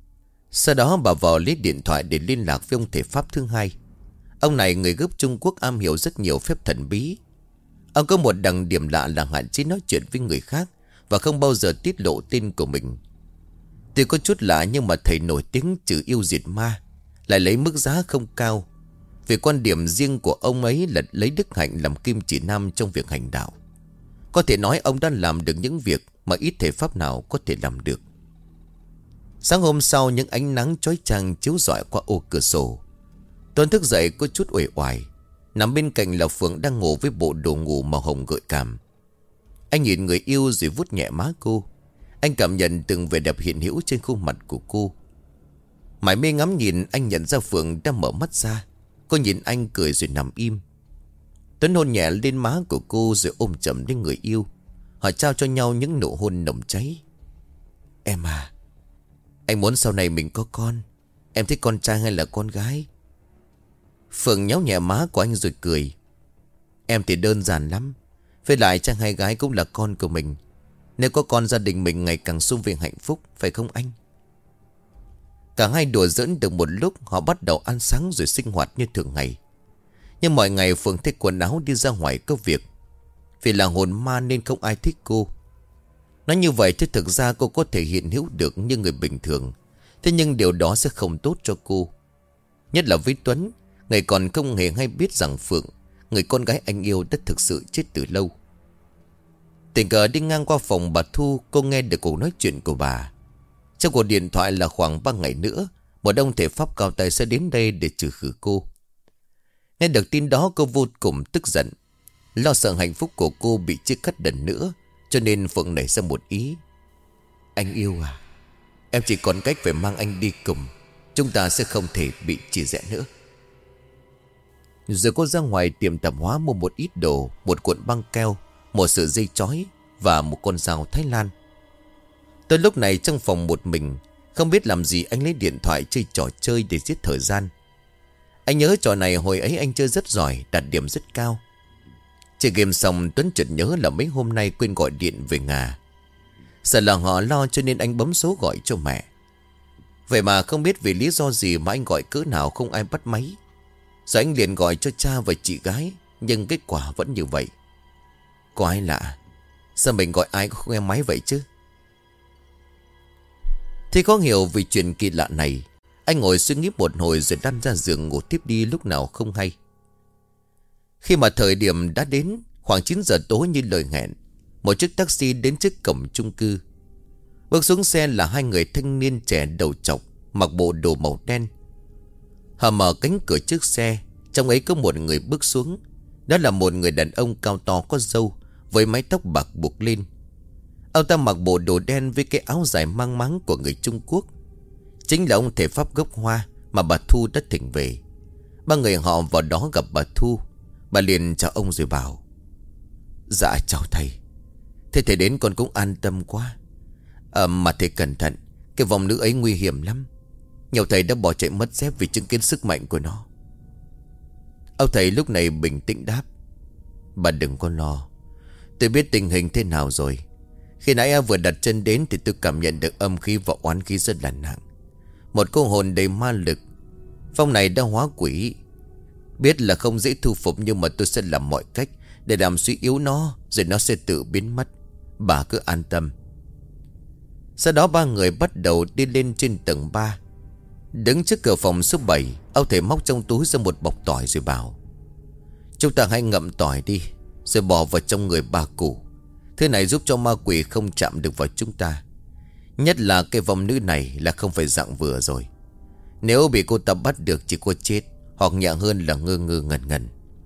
Sau đó bà vò lấy điện thoại để liên lạc với ông thể pháp thứ hai. Ông này người gốc Trung Quốc, am hiểu rất nhiều phép thần bí. Ông có một đặc điểm lạ là hạn chế nói chuyện với người khác và không bao giờ tiết lộ tên của mình. Tuy có chút lạ nhưng mà thầy nổi tiếng trừ yêu diệt ma, lại lấy mức giá không cao. Vì quan điểm riêng của ông ấy là lấy đức hạnh làm kim chỉ nam trong việc hành đạo. Có thể nói ông đã làm được những việc mà ít thể pháp nào có thể làm được. Sáng hôm sau, những ánh nắng chói chang chiếu rọi qua ô cửa sổ. Tuấn thức dậy có chút uể oải. Nằm bên cạnh là Phượng đang ngủ với bộ đồ ngủ màu hồng gợi cảm. Anh nhìn người yêu rồi vuốt nhẹ má cô. Anh cảm nhận từng vẻ đẹp hiện hữu trên khuôn mặt của cô. Mải mê ngắm nhìn, anh nhận ra Phượng đang mở mắt ra. Cô nhìn anh cười rồi nằm im. Tuấn hôn nhẹ lên má của cô rồi ôm chầm đến người yêu. Họ trao cho nhau những nụ hôn nồng cháy. Em à, anh muốn sau này mình có con. Em thích con trai hay là con gái? Phượng nhéo nhẹ má của anh rồi cười. Em thì đơn giản lắm. Với lại trai hay gái cũng là con của mình. Nếu có con, gia đình mình ngày càng sum vầy hạnh phúc, phải không anh? Cả hai đùa giỡn được một lúc. Họ bắt đầu ăn sáng rồi sinh hoạt như thường ngày. Nhưng mọi ngày Phượng thích quần áo đi ra ngoài có việc. Vì là hồn ma nên không ai thích cô. Nói như vậy thì thực ra cô có thể hiện hữu được như người bình thường. Thế nhưng điều đó sẽ không tốt cho cô. Nhất là với Tuấn, người còn không hề hay biết rằng Phượng, người con gái anh yêu, đã thực sự chết từ lâu. Tình cờ đi ngang qua phòng bà Thu, cô nghe được cuộc nói chuyện của bà. Trong cuộc điện thoại là khoảng 3 ngày nữa, một ông thể pháp cao tay sẽ đến đây để trừ khử cô. Nghe được tin đó, cô vô cùng tức giận. Lo sợ hạnh phúc của cô bị chia cắt lần nữa, cho nên Phượng nảy ra một ý. Anh yêu à, em chỉ còn cách phải mang anh đi cùng. Chúng ta sẽ không thể bị chia rẽ nữa. Rồi cô ra ngoài tiệm tạp hóa mua một ít đồ, một cuộn băng keo, một sợi dây chói và một con dao Thái Lan. Tới lúc này trong phòng một mình, không biết làm gì, anh lấy điện thoại chơi trò chơi để giết thời gian. Anh nhớ trò này hồi ấy anh chơi rất giỏi, đạt điểm rất cao. Chơi game xong, Tuấn chợt nhớ là mấy hôm nay quên gọi điện về nhà. Sợ là họ lo cho nên anh bấm số gọi cho mẹ. Vậy mà không biết vì lý do gì mà anh gọi cỡ nào không ai bắt máy. Rồi anh liền gọi cho cha và chị gái, nhưng kết quả vẫn như vậy. Có ai lạ, sao mình gọi ai cũng không nghe máy vậy chứ? Thì khó hiểu vì chuyện kỳ lạ này, anh ngồi suy nghĩ một hồi rồi lăn ra giường ngủ tiếp đi lúc nào không hay. Khi mà thời điểm đã đến, khoảng 9 giờ tối như lời hẹn, một chiếc taxi đến trước cổng chung cư. Bước xuống xe là hai người thanh niên trẻ đầu trọc, mặc bộ đồ màu đen. Họ mở cánh cửa trước xe, trong ấy có một người bước xuống. Đó là một người đàn ông cao to có râu, với mái tóc bạc buộc lên. Ông ta mặc bộ đồ đen với cái áo dài mang máng của người Trung Quốc. Chính là ông thể pháp gốc Hoa mà bà Thu đã thỉnh về. Ba người họ vào đó gặp bà Thu. Bà liền chào ông rồi bảo: Dạ chào thầy. Thế thầy đến con cũng an tâm quá. Mà thầy cẩn thận, cái vòng nữ ấy nguy hiểm lắm. Nhiều thầy đã bỏ chạy mất dép vì chứng kiến sức mạnh của nó. Ông thầy lúc này bình tĩnh đáp: Bà đừng có lo, tôi biết tình hình thế nào rồi. Khi nãy vừa đặt chân đến thì tôi cảm nhận được âm khí và oán khí rất là nặng. Một cô hồn đầy ma lực. Phong này đã hóa quỷ. Biết là không dễ thu phục, nhưng mà tôi sẽ làm mọi cách để làm suy yếu nó, rồi nó sẽ tự biến mất. Bà cứ an tâm. Sau đó ba người bắt đầu đi lên trên tầng 3. Đứng trước cửa phòng số 7, ông thầy móc trong túi ra một bọc tỏi rồi bảo: Chúng ta hãy ngậm tỏi đi, rồi bỏ vào trong người bà cụ. Thứ này giúp cho ma quỷ không chạm được vào chúng ta. Nhất là cái vòng nữ này là không phải dạng vừa rồi. Nếu bị cô ta bắt được chỉ có chết, hoặc nhẹ hơn là ngơ ngơ ngẩn ngẩn.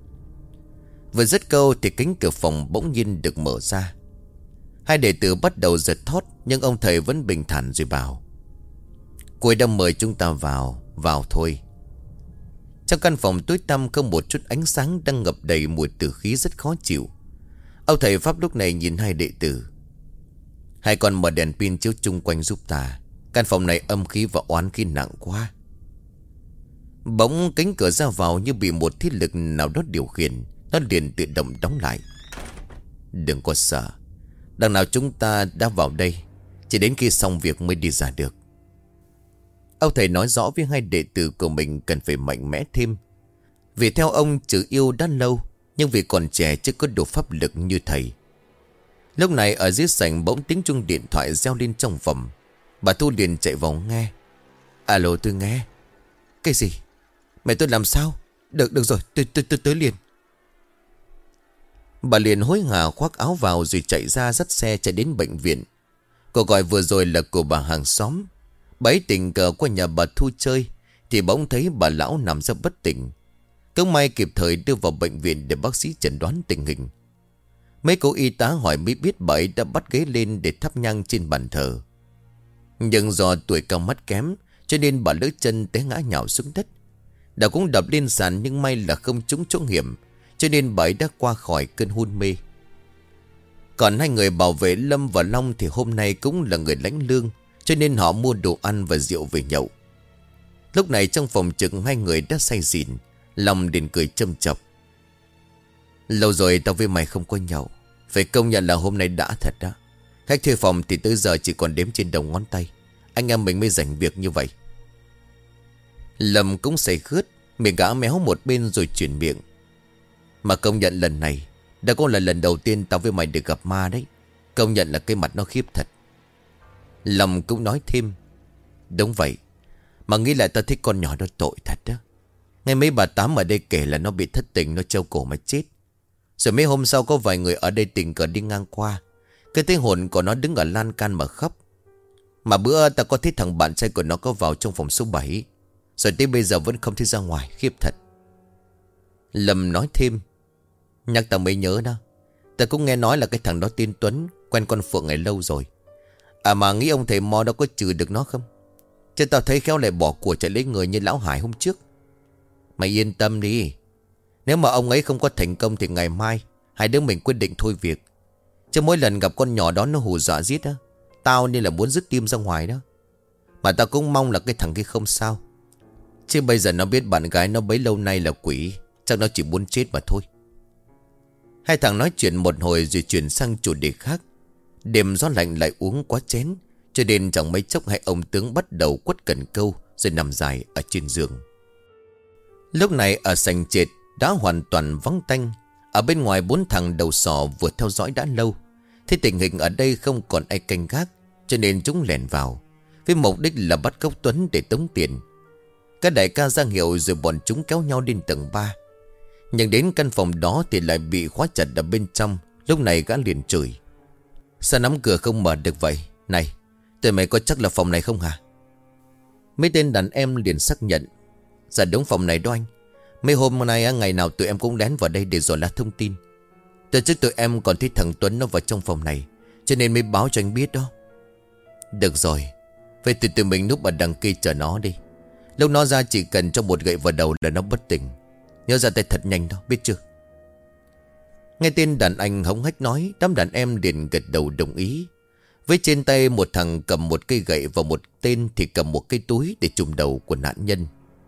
Vừa dứt câu thì cánh cửa phòng bỗng nhiên được mở ra. Hai đệ tử bắt đầu giật thót, nhưng ông thầy vẫn bình thản rồi bảo: Cô ấy đã mời chúng ta vào thôi. Trong căn phòng tối tăm không một chút ánh sáng, đang ngập đầy mùi tử khí rất khó chịu. Ông thầy pháp lúc này nhìn hai đệ tử: Hai con mở đèn pin chiếu chung quanh giúp ta. Căn phòng này âm khí và oán khí nặng quá. Bỗng cánh cửa ra vào như bị một thiết lực nào đó điều khiển, nó liền tự động đóng lại. Đừng có sợ, đằng nào chúng ta đã vào đây, chỉ đến khi xong việc mới đi ra được. Ông thầy nói rõ với hai đệ tử của mình cần phải mạnh mẽ thêm. Vì theo ông trừ yêu đã lâu, nhưng vì còn trẻ chưa có đủ pháp lực như thầy. Lúc này ở dưới sảnh bỗng tiếng chuông điện thoại reo lên trong phòng. Bà Thu liền chạy vào nghe. Alo, tôi nghe. Cái gì? Mẹ tôi làm sao? Được rồi, tôi tới liền. Bà liền hối hả khoác áo vào rồi chạy ra dắt xe chạy đến bệnh viện. Cuộc gọi vừa rồi là của bà hàng xóm. Bà ấy tình cờ qua nhà bà Thu chơi thì bỗng thấy bà lão nằm ra bất tỉnh. Cũng may kịp thời đưa vào bệnh viện để bác sĩ chẩn đoán tình hình. Mấy cô y tá hỏi mới biết bà ấy đã bắt ghế lên để thắp nhang trên bàn thờ. Nhưng do tuổi cao mắt kém cho nên bà lỡ chân té ngã nhào xuống đất. Đầu cũng đập lên sàn nhưng may là không trúng chỗ hiểm, cho nên bà ấy đã qua khỏi cơn hôn mê. Còn hai người bảo vệ Lâm và Long thì hôm nay cũng là người lãnh lương, cho nên họ mua đồ ăn và rượu về nhậu. Lúc này trong phòng trực hai người đã say xỉn. Long liền cười châm chọc. Lâu rồi tao với mày không có nhậu, phải công nhận là hôm nay đã thật đó. Khách thuê phòng thì tới giờ chỉ còn đếm trên đầu ngón tay. Anh em mình mới rảnh việc như vậy. Lâm cũng say khướt, miệng gã méo một bên rồi chuyển miệng. Mà công nhận lần này đã có là lần đầu tiên tao với mày được gặp ma đấy. Công nhận là cái mặt nó khiếp thật. Lâm cũng nói thêm. Đúng vậy. Mà nghĩ lại tao thích con nhỏ đó tội thật đó. Ngay mấy bà Tám ở đây kể là nó bị thất tình, nó treo cổ mà chết. Rồi mấy hôm sau có vài người ở đây tình cờ đi ngang qua, cái thấy hồn của nó đứng ở lan can mà khóc. Mà bữa ta có thấy thằng bạn trai của nó có vào trong phòng số 7, rồi tới bây giờ vẫn không thấy ra ngoài, khiếp thật. Lâm nói thêm. Nhắc tao mới nhớ đó, ta cũng nghe nói là cái thằng đó tên Tuấn quen con Phượng này lâu rồi. À mà nghĩ ông thầy Mo đó có trừ được nó không? Chứ tao thấy khéo lại bỏ của chạy lấy người như lão Hải hôm trước. Mày yên tâm đi. Nếu mà ông ấy không có thành công thì ngày mai hai đứa mình quyết định thôi việc. Chứ mỗi lần gặp con nhỏ đó nó hù dọa giết á, tao nên là muốn dứt tim ra ngoài đó. Mà tao cũng mong là cái thằng kia không sao. Chứ bây giờ nó biết bạn gái nó bấy lâu nay là quỷ, chắc nó chỉ muốn chết mà thôi. Hai thằng nói chuyện một hồi rồi chuyển sang chủ đề khác. Đêm gió lạnh lại uống quá chén, cho nên chẳng mấy chốc hai ông tướng bắt đầu quất cần câu rồi nằm dài ở trên giường. Lúc này ở sảnh trệt đã hoàn toàn vắng tanh. Ở bên ngoài bốn thằng đầu sò vừa theo dõi đã lâu. Thế tình hình ở đây không còn ai canh gác, cho nên chúng lẻn vào với mục đích là bắt cóc Tuấn để tống tiền. Các đại ca ra hiệu rồi bọn chúng kéo nhau lên tầng 3. Nhưng đến căn phòng đó thì lại bị khóa chặt ở bên trong. Lúc này gã liền chửi. Sao nắm cửa không mở được vậy? Này, tụi mày có chắc là phòng này không hả? Mấy tên đàn em liền xác nhận. Dạ đúng phòng này đó anh. Mấy hôm nay ngày nào tụi em cũng lén vào đây để dò la thông tin. Từ trước tụi em còn thấy thằng Tuấn nó vào trong phòng này, cho nên mới báo cho anh biết đó. Được rồi, vậy thì tụi mình núp ở đằng kia chờ nó đi. Lúc nó ra chỉ cần cho một gậy vào đầu là nó bất tỉnh. Nhớ ra tay thật nhanh đó, biết chưa? Nghe tên đàn anh hống hách nói, đám đàn em liền gật đầu đồng ý. Với trên tay một thằng cầm một cây gậy và một tên thì cầm một cái túi để trùm đầu của nạn nhân.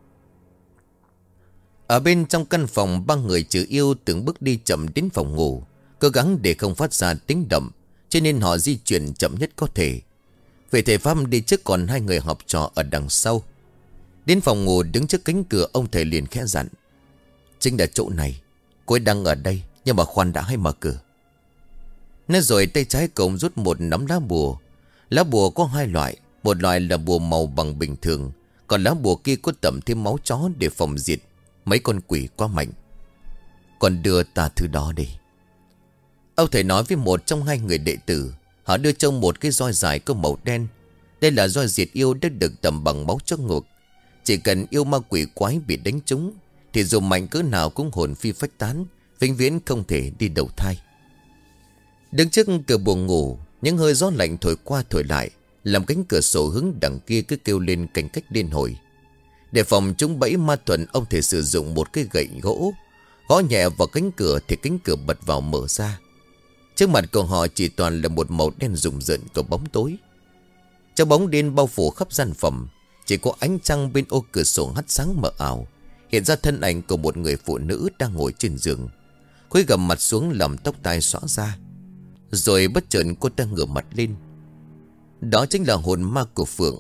Ở bên trong căn phòng, ba người trừ yêu từng bước đi chậm đến phòng ngủ, cố gắng để không phát ra tiếng động, cho nên họ di chuyển chậm nhất có thể. Về thầy Pháp đi trước, còn hai người học trò ở đằng sau. Đến phòng ngủ đứng trước cánh cửa, ông thầy liền khẽ dặn. Chính là chỗ này, cô ấy đang ở đây, nhưng mà khoan đã, hãy mở cửa. Nói rồi tay trái cậu rút một nắm lá bùa. Lá bùa có hai loại, một loại là bùa màu bằng bình thường, còn lá bùa kia có tẩm thêm máu chó để phòng diệt mấy con quỷ quá mạnh. Còn đưa ta thứ đó đi. Ông thầy nói với một trong hai người đệ tử. Họ đưa cho một cái roi dài có màu đen. Đây là roi diệt yêu đã được tẩm bằng máu chó ngược. Chỉ cần yêu ma quỷ quái bị đánh trúng thì dù mạnh cỡ nào cũng hồn phi phách tán, vĩnh viễn không thể đi đầu thai. Đứng trước cửa buồng ngủ, những hơi gió lạnh thổi qua thổi lại, làm cánh cửa sổ hướng đằng kia cứ kêu lên cành cách điên hồi. Để phòng chúng bẫy ma thuần, ông thầy sử dụng một cái gậy gỗ gõ nhẹ vào cánh cửa thì cánh cửa bật vào mở ra. Trước mặt của họ chỉ toàn là một màu đen rùng rợn của bóng tối. Trong bóng đêm bao phủ khắp gian phòng, chỉ có ánh trăng bên ô cửa sổ hắt sáng mờ ảo, hiện ra thân ảnh của một người phụ nữ đang ngồi trên giường, cúi gằm mặt xuống làm tóc tai xõa ra. Rồi bất chợt cô ta ngửa mặt lên. Đó chính là hồn ma của Phượng.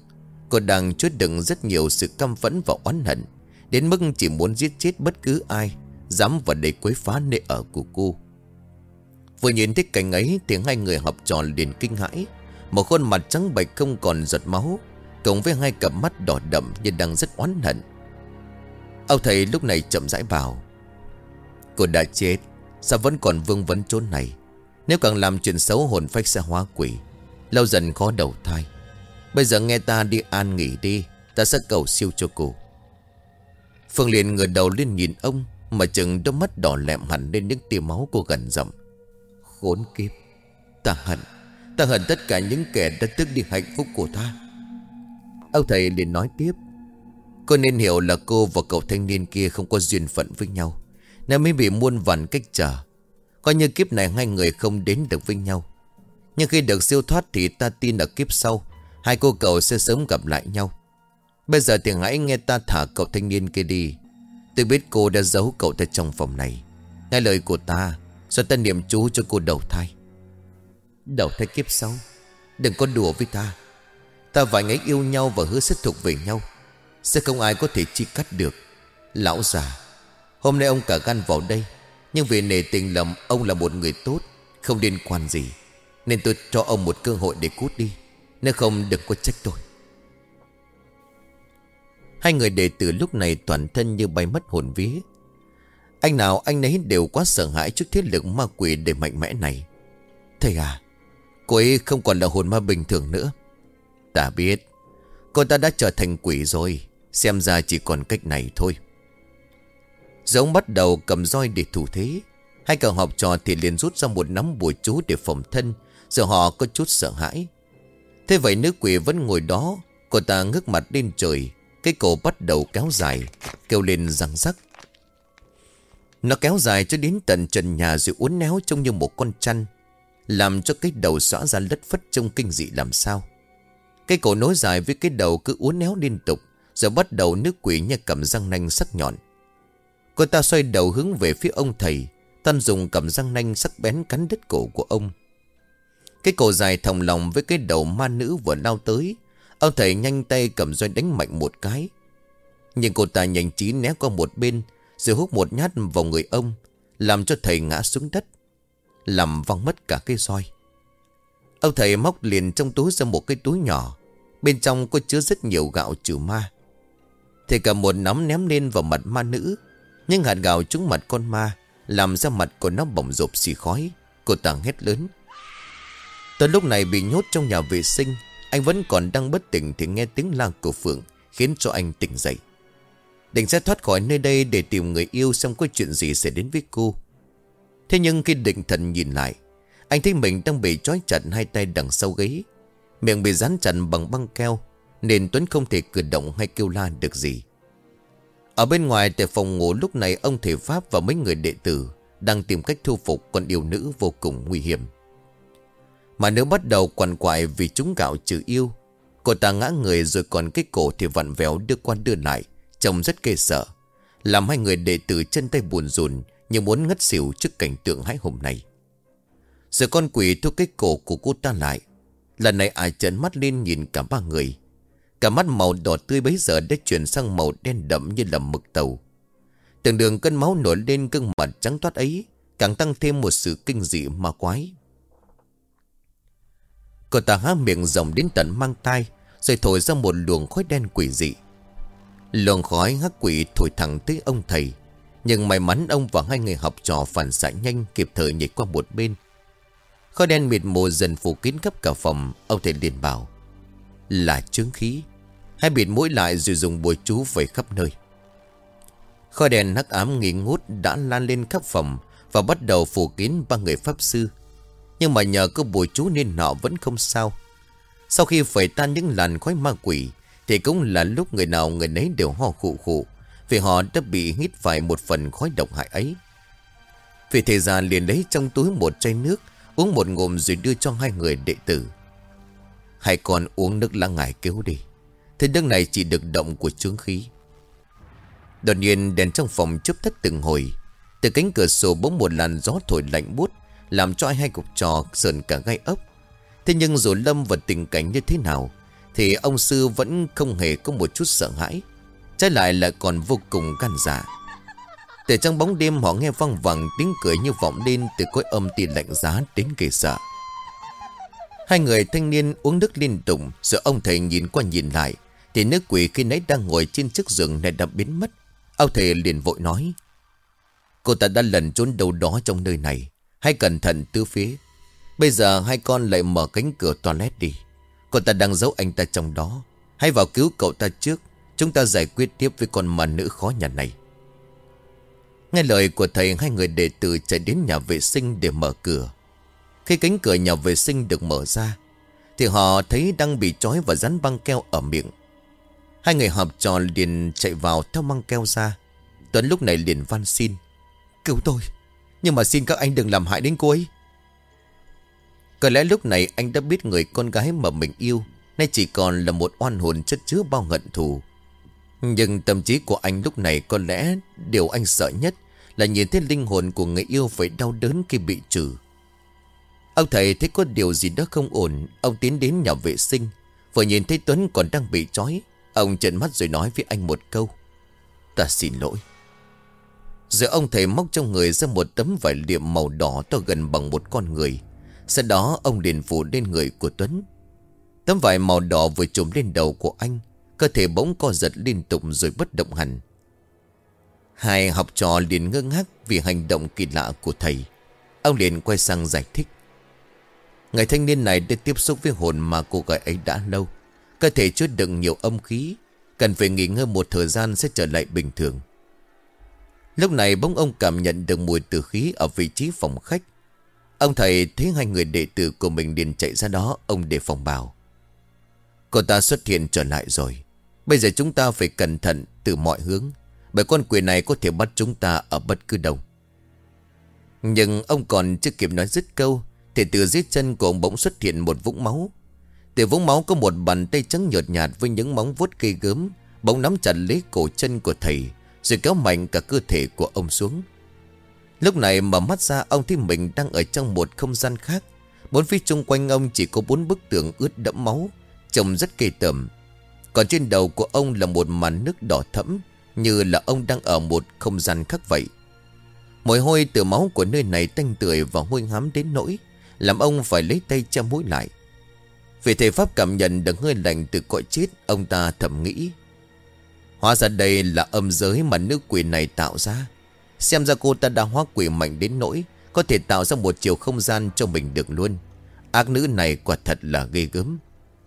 Cô đang chứa đựng rất nhiều sự căm phẫn và oán hận, đến mức chỉ muốn giết chết bất cứ ai dám vào đây quấy phá nơi ở của cô. Vừa nhìn thấy cảnh ấy thì hai người học trò liền kinh hãi. Một khuôn mặt trắng bệch không còn giọt máu, cộng với hai cặp mắt đỏ đậm như đang rất oán hận. Ông thầy lúc này chậm rãi bảo: Cô đã chết, sao vẫn còn vương vấn chốn này? Nếu càng làm chuyện xấu hồn phách sẽ hóa quỷ, lâu dần khó đầu thai. Bây giờ nghe ta đi an nghỉ đi, ta sẽ cầu siêu cho cô. Phương liền ngửa đầu lên nhìn ông, mà chừng đôi mắt đỏ lẹm hẳn lên những tia máu. Cô gần giọng: Khốn kiếp, ta hận tất cả những kẻ đã tước đi hạnh phúc của ta. Ông thầy liền nói tiếp: Cô nên hiểu là cô và cậu thanh niên kia không có duyên phận với nhau, nên mới bị muôn vàn cách trở. Coi như kiếp này hai người không đến được với nhau, nhưng khi được siêu thoát thì ta tin ở kiếp sau hai cô cậu sẽ sớm gặp lại nhau. Bây giờ thì hãy nghe ta thả cậu thanh niên kia đi. Tôi biết cô đã giấu cậu ta trong phòng này. Nghe lời của ta, rồi ta niệm chú cho cô đầu thai. Đầu thai kiếp sau? Đừng có đùa với ta. Ta và anh ấy yêu nhau và hứa sẽ thuộc về nhau, sẽ không ai có thể chia cắt được. Lão già, hôm nay ông cả gan vào đây, nhưng vì nể tình lầm ông là một người tốt, không liên quan gì, nên tôi cho ông một cơ hội để cút đi. Nếu không đừng có trách tôi. Hai người đệ tử lúc này toàn thân như bay mất hồn vía. Anh nào anh ấy đều quá sợ hãi trước thế lực ma quỷ để mạnh mẽ này. Thầy à, cô ấy không còn là hồn ma bình thường nữa. Ta biết, cô ta đã trở thành quỷ rồi, xem ra chỉ còn cách này thôi. Giống bắt đầu cầm roi để thủ thế. Hai cậu học trò thì liền rút ra một nắm bùa chú để phòng thân, rồi họ có chút sợ hãi. Thế vậy nữ quỷ vẫn ngồi đó. Cô ta ngước mặt lên trời, cái cổ bắt đầu kéo dài, kêu lên răng rắc. Nó kéo dài cho đến tận trần nhà rồi uốn éo trông như một con trăn, làm cho cái đầu xõa ra lất phất trông kinh dị làm sao. Cái cổ nối dài với cái đầu cứ uốn éo liên tục, rồi bắt đầu nữ quỷ như cầm răng nanh sắc nhọn. Cô ta xoay đầu hướng về phía ông thầy, Tân dùng cầm răng nanh sắc bén cắn đứt cổ của ông. Cái cổ dài thòng lòng với cái đầu ma nữ vừa lao tới. Ông thầy nhanh tay cầm roi đánh mạnh một cái, nhưng cô ta nhanh trí né qua một bên, rồi húc một nhát vào người ông, làm cho thầy ngã xuống đất, làm văng mất cả cái roi. Ông thầy móc liền trong túi ra một cái túi nhỏ, bên trong có chứa rất nhiều gạo trừ ma. Thầy cầm một nắm ném lên vào mặt ma nữ, nhưng hạt gạo trúng mặt con ma, làm ra mặt của nó bỏng rộp xì khói. Cô ta hét lớn. Tới lúc này bị nhốt trong nhà vệ sinh, anh vẫn còn đang bất tỉnh thì nghe tiếng la của Phượng, khiến cho anh tỉnh dậy. Định sẽ thoát khỏi nơi đây để tìm người yêu xem có chuyện gì sẽ đến với cô. Thế nhưng khi định thần nhìn lại, anh thấy mình đang bị trói chặt hai tay đằng sau ghế, miệng bị dán chặt bằng băng keo, nên Tuấn không thể cử động hay kêu la được gì. Ở bên ngoài tại phòng ngủ lúc này, ông thầy Pháp và mấy người đệ tử đang tìm cách thu phục con yêu nữ vô cùng nguy hiểm. Mà nữ bắt đầu quằn quại vì trúng gạo trừ yêu. Cô ta ngã người rồi còn cái cổ thì vặn vẹo đưa qua đưa lại, trông rất ghê sợ, làm hai người đệ tử chân tay buồn rùn như muốn ngất xỉu trước cảnh tượng hãi hùng này. Rồi con quỷ thu cái cổ của cô ta lại. Lần này ai trợn mắt lên nhìn cả ba người. Cả mắt màu đỏ tươi bấy giờ đã chuyển sang màu đen đậm như là mực tàu. Từng đường cơn máu nổi lên gương mặt trắng toát ấy, càng tăng thêm một sự kinh dị ma quái. Cô ta há miệng rộng đến tận mang tai, rồi thổi ra một luồng khói đen quỷ dị. Luồng khói hắc quỷ thổi thẳng tới ông thầy, nhưng may mắn ông và hai người học trò phản xạ nhanh, kịp thời nhảy qua một bên. Khói đen mịt mù dần phủ kín khắp cả phòng. Ông thầy liền bảo là chướng khí. Hãy bịt mũi lại rồi dùng bùa chú vẩy khắp nơi. Khói đen hắc ám nghi ngút đã lan lên khắp phòng và bắt đầu phủ kín ba người pháp sư. Nhưng mà nhờ có bùa chú nên họ vẫn không sao. Sau khi phẩy tan những làn khói ma quỷ thì cũng là lúc người nào người nấy đều ho khụ khụ, vì họ đã bị hít phải một phần khói độc hại ấy. Vị thầy già liền lấy trong túi một chai nước, uống một ngụm rồi đưa cho hai người đệ tử. Hai con uống nước lá ngải cứu đi, thế nước này chỉ được động của chướng khí. Đột nhiên đèn trong phòng chớp tắt từng hồi. Từ cánh cửa sổ bỗng một làn gió thổi lạnh buốt, làm cho hai cục trò sờn cả gai ốc. Thế nhưng dù lâm vào tình cảnh như thế nào thì ông Sư vẫn không hề có một chút sợ hãi, trái lại còn vô cùng gan dạ. Từ trong bóng đêm họ nghe vang vẳng tiếng cười như vọng lên từ cõi âm ti lạnh giá đến ghê sợ. Hai người thanh niên uống nước liên tục, rồi ông thầy nhìn qua nhìn lại thì nữ quỷ khi nãy đang ngồi trên chiếc giường này đã biến mất. Ông thầy liền vội nói: cô ta đã lẩn trốn đâu đó trong nơi này, hãy cẩn thận tứ phía. Bây giờ hai con lại mở cánh cửa toilet đi. Cô ta đang giấu anh ta trong đó, hãy vào cứu cậu ta trước, chúng ta giải quyết tiếp với con ma nữ khó nhằn này. Nghe lời của thầy, hai người đệ tử chạy đến nhà vệ sinh để mở cửa. Khi cánh cửa nhà vệ sinh được mở ra thì họ thấy đang bị trói và dán băng keo ở miệng. Hai người học trò liền chạy vào theo băng keo ra. Tuấn lúc này liền van xin: cứu tôi, nhưng mà xin các anh đừng làm hại đến cô ấy. Có lẽ lúc này anh đã biết người con gái mà mình yêu nay chỉ còn là một oan hồn chất chứa bao hận thù. Nhưng tâm trí của anh lúc này có lẽ điều anh sợ nhất là nhìn thấy linh hồn của người yêu phải đau đớn khi bị trừ. Ông thầy thấy có điều gì đó không ổn. Ông tiến đến nhà vệ sinh, vừa nhìn thấy Tuấn còn đang bị trói, ông trợn mắt rồi nói với anh một câu: ta xin lỗi. Rồi ông thầy móc trong người ra một tấm vải liệm màu đỏ to gần bằng một con người. Sau đó ông liền phủ lên người của Tuấn. Tấm vải màu đỏ vừa trùm lên đầu của anh, cơ thể bỗng co giật liên tục rồi bất động hẳn. Hai học trò liền ngơ ngác vì hành động kỳ lạ của thầy. Ông liền quay sang giải thích: người thanh niên này đã tiếp xúc với hồn mà cô gái ấy đã lâu, cơ thể chứa đựng nhiều âm khí, cần phải nghỉ ngơi một thời gian sẽ trở lại bình thường. Lúc này bỗng ông cảm nhận được mùi tử khí ở vị trí phòng khách. Ông thầy thấy hai người đệ tử của mình liền chạy ra đó. Ông đề phòng bảo: cô ta xuất hiện trở lại rồi, bây giờ chúng ta phải cẩn thận từ mọi hướng, bởi con quỷ này có thể bắt chúng ta ở bất cứ đâu. Nhưng ông còn chưa kịp nói dứt câu thì từ dưới chân của ông bỗng xuất hiện một vũng máu. Từ vũng máu có một bàn tay trắng nhợt nhạt với những móng vuốt ghê gớm bỗng nắm chặt lấy cổ chân của thầy, rồi kéo mạnh cả cơ thể của ông xuống. Lúc này mở mắt ra, ông thấy mình đang ở trong một không gian khác. Bốn phía xung quanh ông chỉ có 4 bức tường ướt đẫm máu, trông rất ghê tởm. Còn trên đầu của ông là một màn nước đỏ thẫm, như là ông đang ở một không gian khác vậy. Mùi hôi từ máu của nơi này tanh tưởi và hôi hám đến nỗi làm ông phải lấy tay che mũi lại. Vì thầy pháp cảm nhận được hơi lạnh từ cõi chết, ông ta thầm nghĩ: hóa ra đây là âm giới mà nữ quỷ này tạo ra. Xem ra cô ta đã hóa quỷ mạnh đến nỗi có thể tạo ra một chiều không gian cho mình được luôn. Ác nữ này quả thật là ghê gớm.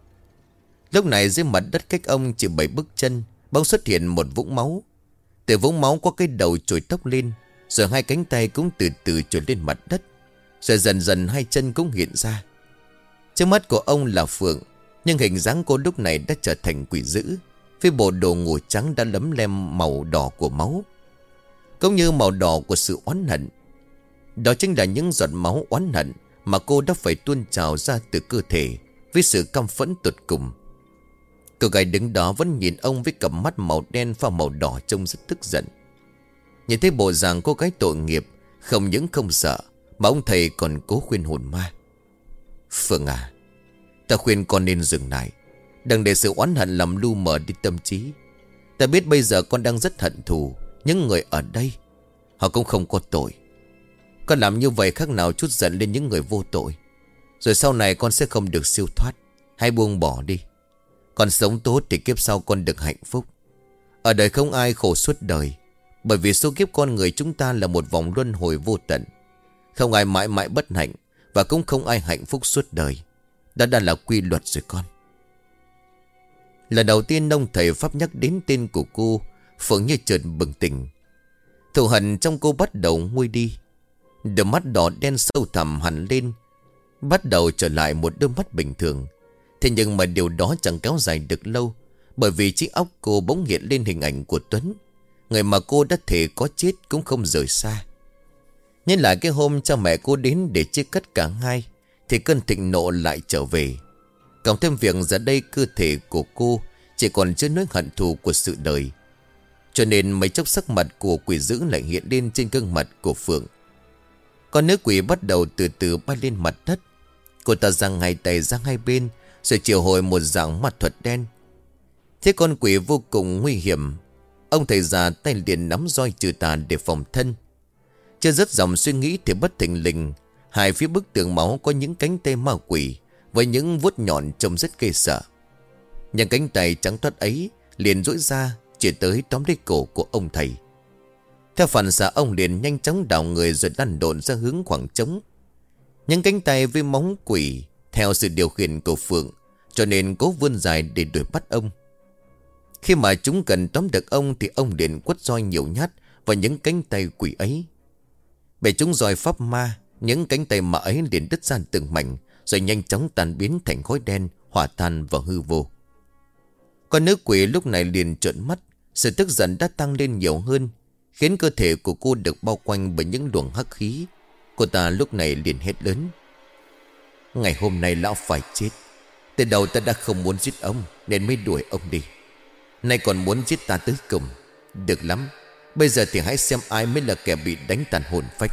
Lúc này dưới mặt đất cách ông chỉ 7 bước chân bỗng xuất hiện một vũng máu. Từ vũng máu có cái đầu trồi tóc lên, rồi hai cánh tay cũng từ từ trồi lên mặt đất, rồi dần dần hai chân cũng hiện ra. Trước mắt của ông là Phượng, nhưng hình dáng cô lúc này đã trở thành quỷ dữ, với bộ đồ ngủ trắng đã lấm lem màu đỏ của máu, cũng như màu đỏ của sự oán hận. Đó chính là những giọt máu oán hận mà cô đã phải tuôn trào ra từ cơ thể với sự căm phẫn tột cùng. Cô gái đứng đó vẫn nhìn ông với cặp mắt màu đen pha màu đỏ trông rất tức giận. Nhìn thấy bộ dạng cô gái tội nghiệp, không những không sợ mà ông thầy còn cố khuyên hồn ma: Phượng à, ta khuyên con nên dừng lại, đừng để sự oán hận làm lu mờ đi tâm trí. Ta biết bây giờ con đang rất hận thù những người ở đây, họ cũng không có tội. Con làm như vậy khác nào chút giận lên những người vô tội, rồi sau này con sẽ không được siêu thoát. Hãy buông bỏ đi. Con sống tốt thì kiếp sau con được hạnh phúc. Ở đời không ai khổ suốt đời, bởi vì số kiếp con người chúng ta là một vòng luân hồi vô tận. Không ai mãi mãi bất hạnh, và cũng không ai hạnh phúc suốt đời. Đó đã là quy luật rồi con. Lần đầu tiên ông thầy pháp nhắc đến tên của cô, Phượng như chợt bừng tỉnh. Thù hận trong cô bắt đầu nguôi đi. Đôi mắt đỏ đen sâu thẳm hẳn lên, bắt đầu trở lại một đôi mắt bình thường. Thế nhưng mà điều đó chẳng kéo dài được lâu, bởi vì chiếc óc cô bỗng hiện lên hình ảnh của Tuấn, người mà cô đã thề có chết cũng không rời xa. Nhớ lại cái hôm cha mẹ cô đến để chia cắt cả hai, thì cơn thịnh nộ lại trở về. Cộng thêm việc giờ đây cơ thể của cô chỉ còn chứa nỗi hận thù của sự đời, cho nên mấy chốc sắc mặt của quỷ dữ lại hiện lên trên gương mặt của Phượng. Con nữ quỷ bắt đầu từ từ bay lên mặt đất. Cô ta giang hai tay ra hai bên, rồi triệu hồi một dạng ma thuật đen. Thế con quỷ vô cùng nguy hiểm. Ông thầy già tay liền nắm roi trừ tà để phòng thân. Chưa dứt dòng suy nghĩ thì bất thình lình, hai phía bức tường máu có những cánh tay ma quỷ với những vuốt nhọn trông rất ghê sợ. Những cánh tay trắng toát ấy liền duỗi ra chỉ tới tóm lấy cổ của ông thầy. Theo phản xạ, ông liền nhanh chóng đảo người rồi lăn độn ra hướng khoảng trống. Những cánh tay với móng quỷ theo sự điều khiển của Phượng, cho nên cố vươn dài để đuổi bắt ông. Khi mà chúng cần tóm được ông thì ông liền quất roi nhiều nhát vào những cánh tay quỷ ấy. Bể chúng roi pháp ma, những cánh tay mà ấy liền đứt ra từng mảnh, rồi nhanh chóng tan biến thành khói đen, hòa tan vào hư vô. Con nữ quỷ lúc này liền trợn mắt, sự tức giận đã tăng lên nhiều hơn, khiến cơ thể của cô được bao quanh bởi những luồng hắc khí. Cô ta lúc này liền hét lớn: ngày hôm nay lão phải chết. Từ đầu ta đã không muốn giết ông nên mới đuổi ông đi, nay còn muốn giết ta tới cùng. Được lắm, bây giờ thì hãy xem ai mới là kẻ bị đánh tàn hồn phách.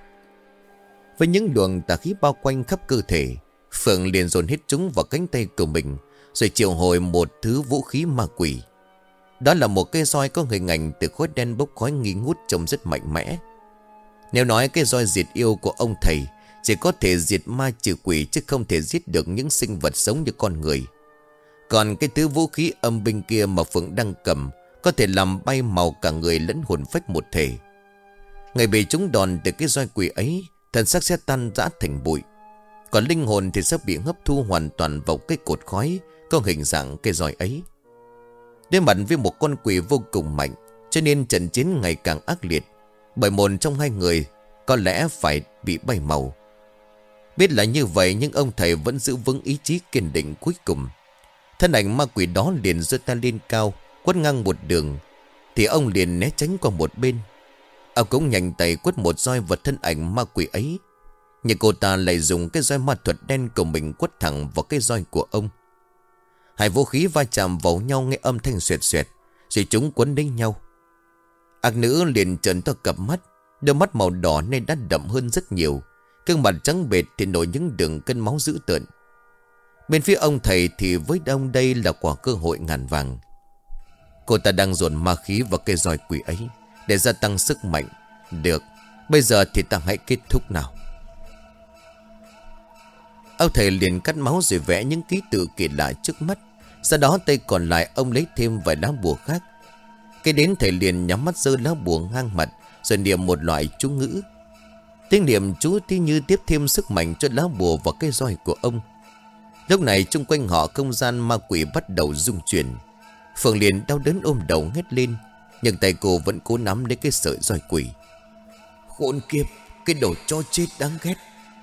Với những luồng tà khí bao quanh khắp cơ thể, Phượng liền dồn hết chúng vào cánh tay của mình, rồi triệu hồi một thứ vũ khí ma quỷ. Đó là một cây roi có hình ảnh từ khói đen bốc khói nghi ngút, trông rất mạnh mẽ. Nếu nói cái roi diệt yêu của ông thầy chỉ có thể diệt ma trừ quỷ, chứ không thể giết được những sinh vật sống như con người. Còn cái thứ vũ khí âm binh kia mà Phượng đang cầm có thể làm bay màu cả người lẫn hồn phách một thể. Người bị trúng đòn từ cái roi quỷ ấy, thân xác sẽ tan rã thành bụi, còn linh hồn thì sẽ bị hấp thu hoàn toàn vào cái cột khói có hình dạng cây roi ấy. Đối mặt với một con quỷ vô cùng mạnh, cho nên trận chiến ngày càng ác liệt, bởi một trong hai người có lẽ phải bị bay màu. Biết là như vậy nhưng ông thầy vẫn giữ vững ý chí kiên định cuối cùng. Thân ảnh ma quỷ đó liền giơ tay lên cao, quất ngang một đường, thì ông liền né tránh qua một bên. Ông cũng nhanh tay quất một roi vào thân ảnh ma quỷ ấy, nhưng cô ta lại dùng cái roi ma thuật đen của mình quất thẳng vào cái roi của ông. Hai vũ khí va chạm vào nhau nghe âm thanh xoẹt xoẹt, rồi chúng quấn lấy nhau. Ác nữ liền trợn to cặp mắt, đôi mắt màu đỏ nên đã đậm hơn rất nhiều, gương mặt trắng bệch thì nổi những đường cân máu dữ tợn. Bên phía ông thầy thì với ông đây là quả cơ hội ngàn vàng. Cô ta đang dồn ma khí vào cây roi quỷ ấy để gia tăng sức mạnh. Được, bây giờ thì ta hãy kết thúc nào. Ông thầy liền cắt máu rồi vẽ những ký tự kỳ lạ trước mắt. Sau đó tay còn lại ông lấy thêm vài lá bùa khác. Cái đến thầy liền nhắm mắt giơ lá bùa ngang mặt, rồi niệm một loại chú ngữ. Tiếng niệm chú tí như tiếp thêm sức mạnh cho lá bùa vào cây roi của ông. Lúc này chung quanh họ không gian ma quỷ bắt đầu rung chuyển. Phượng liền đau đớn ôm đầu hét lên, nhưng tay cô vẫn cố nắm lấy cái sợi roi quỷ. Khốn kiếp, cái đồ cho chết đáng ghét.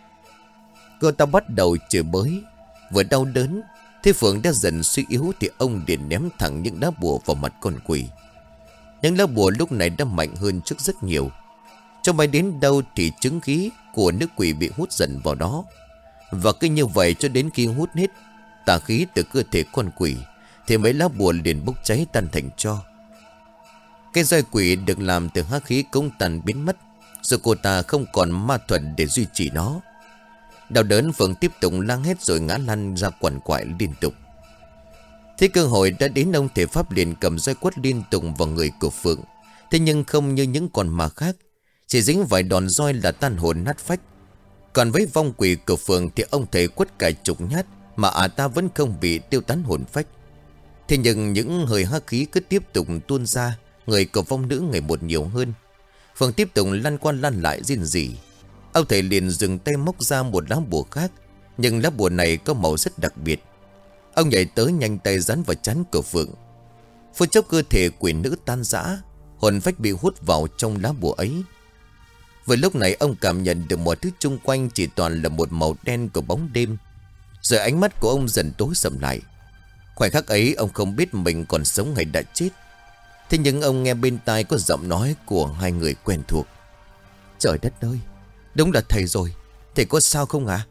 Cô ta bắt đầu chửi bới. Vừa đau đớn, thế Phượng đã dần suy yếu thì ông liền ném thẳng những lá bùa vào mặt con quỷ. Những lá bùa lúc này đã mạnh hơn trước rất nhiều. Trong bay đến đâu thì chứng khí của nữ quỷ bị hút dần vào đó. Và cứ như vậy cho đến khi hút hết tà khí từ cơ thể con quỷ, thì mấy lá bùa liền bốc cháy tan thành tro. Cái roi quỷ được làm từ hắc khí cũng tan biến mất, rồi cô ta không còn ma thuật để duy trì nó. Đau đớn, Phượng tiếp tục lang hết rồi ngã lăn ra quằn quại liên tục. Thế cơ hội đã đến, ông thể pháp liền cầm roi quất liên tục vào người của Phượng. Thế nhưng không như những con ma khác, chỉ dính vài đòn roi là tan hồn nát phách. Còn với vong quỷ của Phượng thì ông thầy quất cả chục nhát mà ta vẫn không bị tiêu tán hồn phách. Thế nhưng những hơi hắc khí cứ tiếp tục tuôn ra, người của vong nữ ngày một nhiều hơn. Phượng tiếp tục lăn qua lăn lại rên rỉ. Ông thầy liền dừng tay móc ra một lá bùa khác, nhưng lá bùa này có màu rất đặc biệt. Ông nhảy tới nhanh tay dán vào trán của Phượng. Phút chốc cơ thể quỷ nữ tan rã, hồn phách bị hút vào trong lá bùa ấy. Vừa lúc này ông cảm nhận được mọi thứ chung quanh chỉ toàn là một màu đen của bóng đêm. Rồi ánh mắt của ông dần tối sầm lại. Khoảnh khắc ấy ông không biết mình còn sống hay đã chết. Thế nhưng ông nghe bên tai có giọng nói của hai người quen thuộc. Trời đất ơi, đúng là thầy rồi. Thầy có sao không ạ?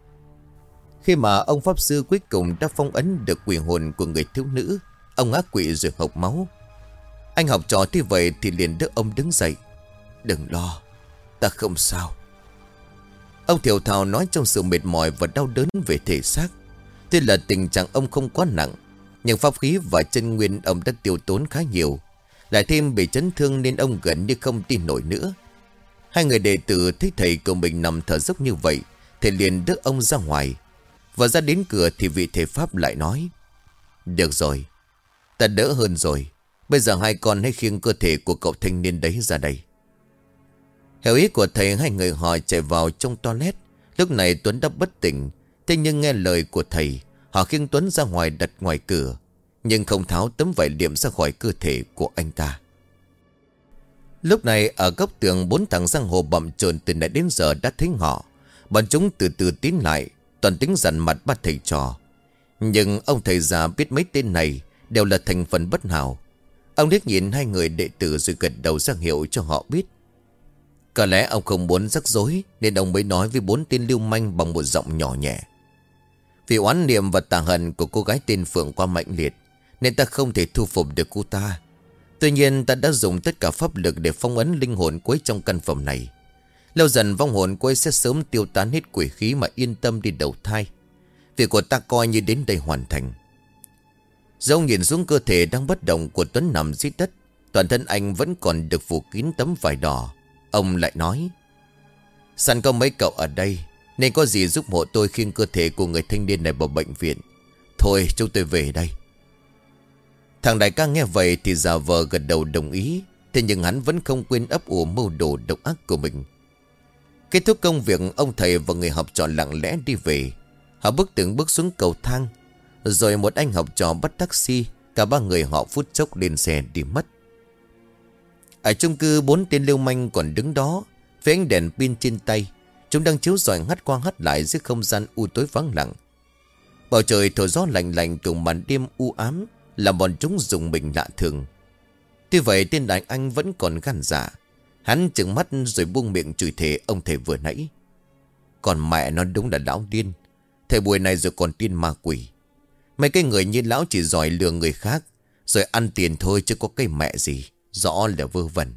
Khi mà ông pháp sư cuối cùng đã phong ấn được quỷ hồn của người thiếu nữ, ông ngã quỵ rồi hộc máu. Anh học trò thế vậy thì liền đỡ ông đứng dậy. Đừng lo, ta không sao. Ông thều thào nói trong sự mệt mỏi và đau đớn về thể xác. Tuy là tình trạng ông không quá nặng, nhưng pháp khí và chân nguyên ông đã tiêu tốn khá nhiều. Lại thêm bị chấn thương nên ông gần như không tin nổi nữa. Hai người đệ tử thấy thầy của mình nằm thở dốc như vậy thì liền đỡ ông ra ngoài. Và ra đến cửa thì vị thầy pháp lại nói: Được rồi, ta đỡ hơn rồi. Bây giờ hai con hãy khiêng cơ thể của cậu thanh niên đấy ra đây. Hiểu ý của thầy, hai người họ chạy vào trong toilet. Lúc này Tuấn đã bất tỉnh. Thế nhưng nghe lời của thầy, họ khiêng Tuấn ra ngoài đặt ngoài cửa, nhưng không tháo tấm vải liệm ra khỏi cơ thể của anh ta. Lúc này ở góc tường, 4 thằng giang hồ bậm trợn từ nãy đến giờ đã thấy họ. Bọn chúng từ từ tiến lại, toàn tính dằn mặt bắt thầy trò. Nhưng ông thầy già biết mấy tên này đều là thành phần bất hảo. Ông liếc nhìn hai người đệ tử rồi gật đầu ra hiệu cho họ biết. Có lẽ ông không muốn rắc rối nên ông mới nói với 4 tên lưu manh bằng một giọng nhỏ nhẹ: Vì oán niệm và tà hận của cô gái tên Phượng quá mạnh liệt nên ta không thể thu phục được cô ta. Tuy nhiên ta đã dùng tất cả pháp lực để phong ấn linh hồn cô ấy trong căn phòng này. Lâu dần vong hồn cô ấy sẽ sớm tiêu tán hết quỷ khí mà yên tâm đi đầu thai. Việc của ta coi như đến đây hoàn thành. Dẫu nhìn xuống cơ thể đang bất động của Tuấn nằm dưới đất, toàn thân anh vẫn còn được phủ kín tấm vải đỏ. Ông lại nói: Sẵn có mấy cậu ở đây nên có gì giúp hộ tôi khiêng cơ thể của người thanh niên này vào bệnh viện. Thôi chúng tôi về đây. Thằng đại ca nghe vậy thì giả vờ gật đầu đồng ý. Thế nhưng hắn vẫn không quên ấp ủ mưu đồ độc ác của mình. Kết thúc công việc, ông thầy và người học trò lặng lẽ đi về. Họ bước từng bước xuống cầu thang. Rồi một anh học trò bắt taxi. Cả ba người họ phút chốc lên xe đi mất. Ở chung cư, 4 tên lưu manh còn đứng đó với ánh đèn pin trên tay. Chúng đang chiếu rọi hắt qua hắt lại dưới không gian u tối vắng lặng. Bầu trời thổi gió lạnh lạnh cùng màn đêm u ám làm bọn chúng rùng mình lạ thường. Tuy vậy tên đại anh vẫn còn gan dạ. Hắn trừng mắt rồi buông miệng chửi thề ông thầy vừa nãy. Còn mẹ nó đúng là lão điên. Thầy buổi này rồi còn tin ma quỷ. Mấy cái người như lão chỉ giỏi lừa người khác rồi ăn tiền thôi chứ có cái mẹ gì. Rõ là vơ vẩn.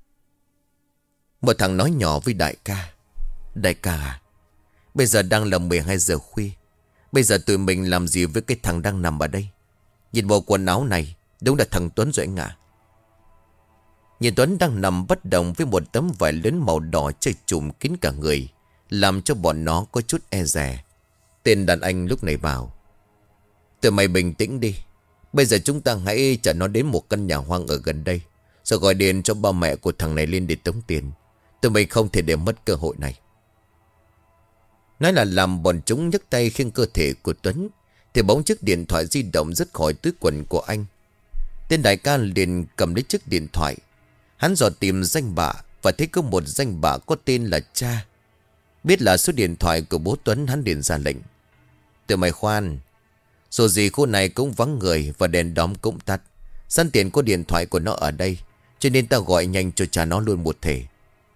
Một thằng nói nhỏ với đại ca: Đại ca à, bây giờ đang là 12 giờ khuya. Bây giờ tụi mình làm gì với cái thằng đang nằm ở đây? Nhìn bộ quần áo này, đúng là thằng Tuấn rồi anh ạ. Nhìn Tuấn đang nằm bất động với một tấm vải lớn màu đỏ che trùm kín cả người, làm cho bọn nó có chút e dè. Tên đàn anh lúc này bảo: Tụi mày bình tĩnh đi. Bây giờ chúng ta hãy chở nó đến một căn nhà hoang ở gần đây, rồi gọi điện cho ba mẹ của thằng này lên để tống tiền. Tụi mình không thể để mất cơ hội này. Nói là làm, bọn chúng nhấc tay khiêng cơ thể của Tuấn thì bỗng chiếc điện thoại di động rớt khỏi túi quần của anh. Tên đại ca liền cầm lấy chiếc điện thoại. Hắn dò tìm danh bạ và thấy có một danh bạ có tên là cha. Biết là số điện thoại của bố Tuấn, hắn liền ra lệnh: Tụi mày khoan. Dù gì khu này cũng vắng người và đèn đóm cũng tắt. Sẵn tiền có điện thoại của nó ở đây, cho nên ta gọi nhanh cho cha nó luôn một thể.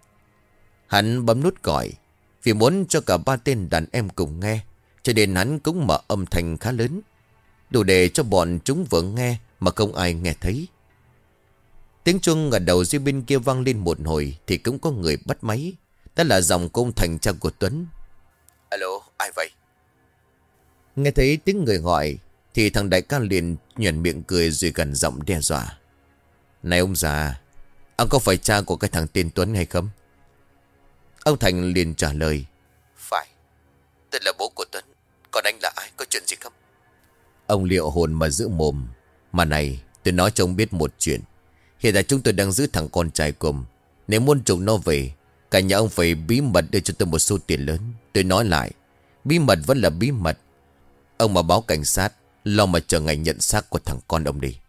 Hắn bấm nút gọi. Vì muốn cho cả ba tên đàn em cùng nghe, cho nên hắn cũng mở âm thanh khá lớn, đủ để cho bọn chúng vừa nghe mà không ai nghe thấy. Tiếng chuông ở đầu dưới bên kia vang lên một hồi thì cũng có người bắt máy. Đó là giọng của ông Thành, cha của Tuấn. Alo, ai vậy? Nghe thấy tiếng người gọi thì thằng đại ca liền nhoẻn miệng cười rồi gần giọng đe dọa: Này ông già, ông có phải cha của cái thằng tên Tuấn hay không? Ông Thành liền trả lời: Phải, tôi là bố của Tuấn. Còn anh là ai, có chuyện gì không? Ông liệu hồn mà giữ mồm. Mà này, tôi nói cho ông biết một chuyện. Hiện tại chúng tôi đang giữ thằng con trai cùng. Nếu muốn trục nó về, cả nhà ông phải bí mật đưa cho tôi một số tiền lớn. Tôi nói lại, bí mật vẫn là bí mật. Ông mà báo cảnh sát, lo mà chờ ngày nhận xác của thằng con ông đi.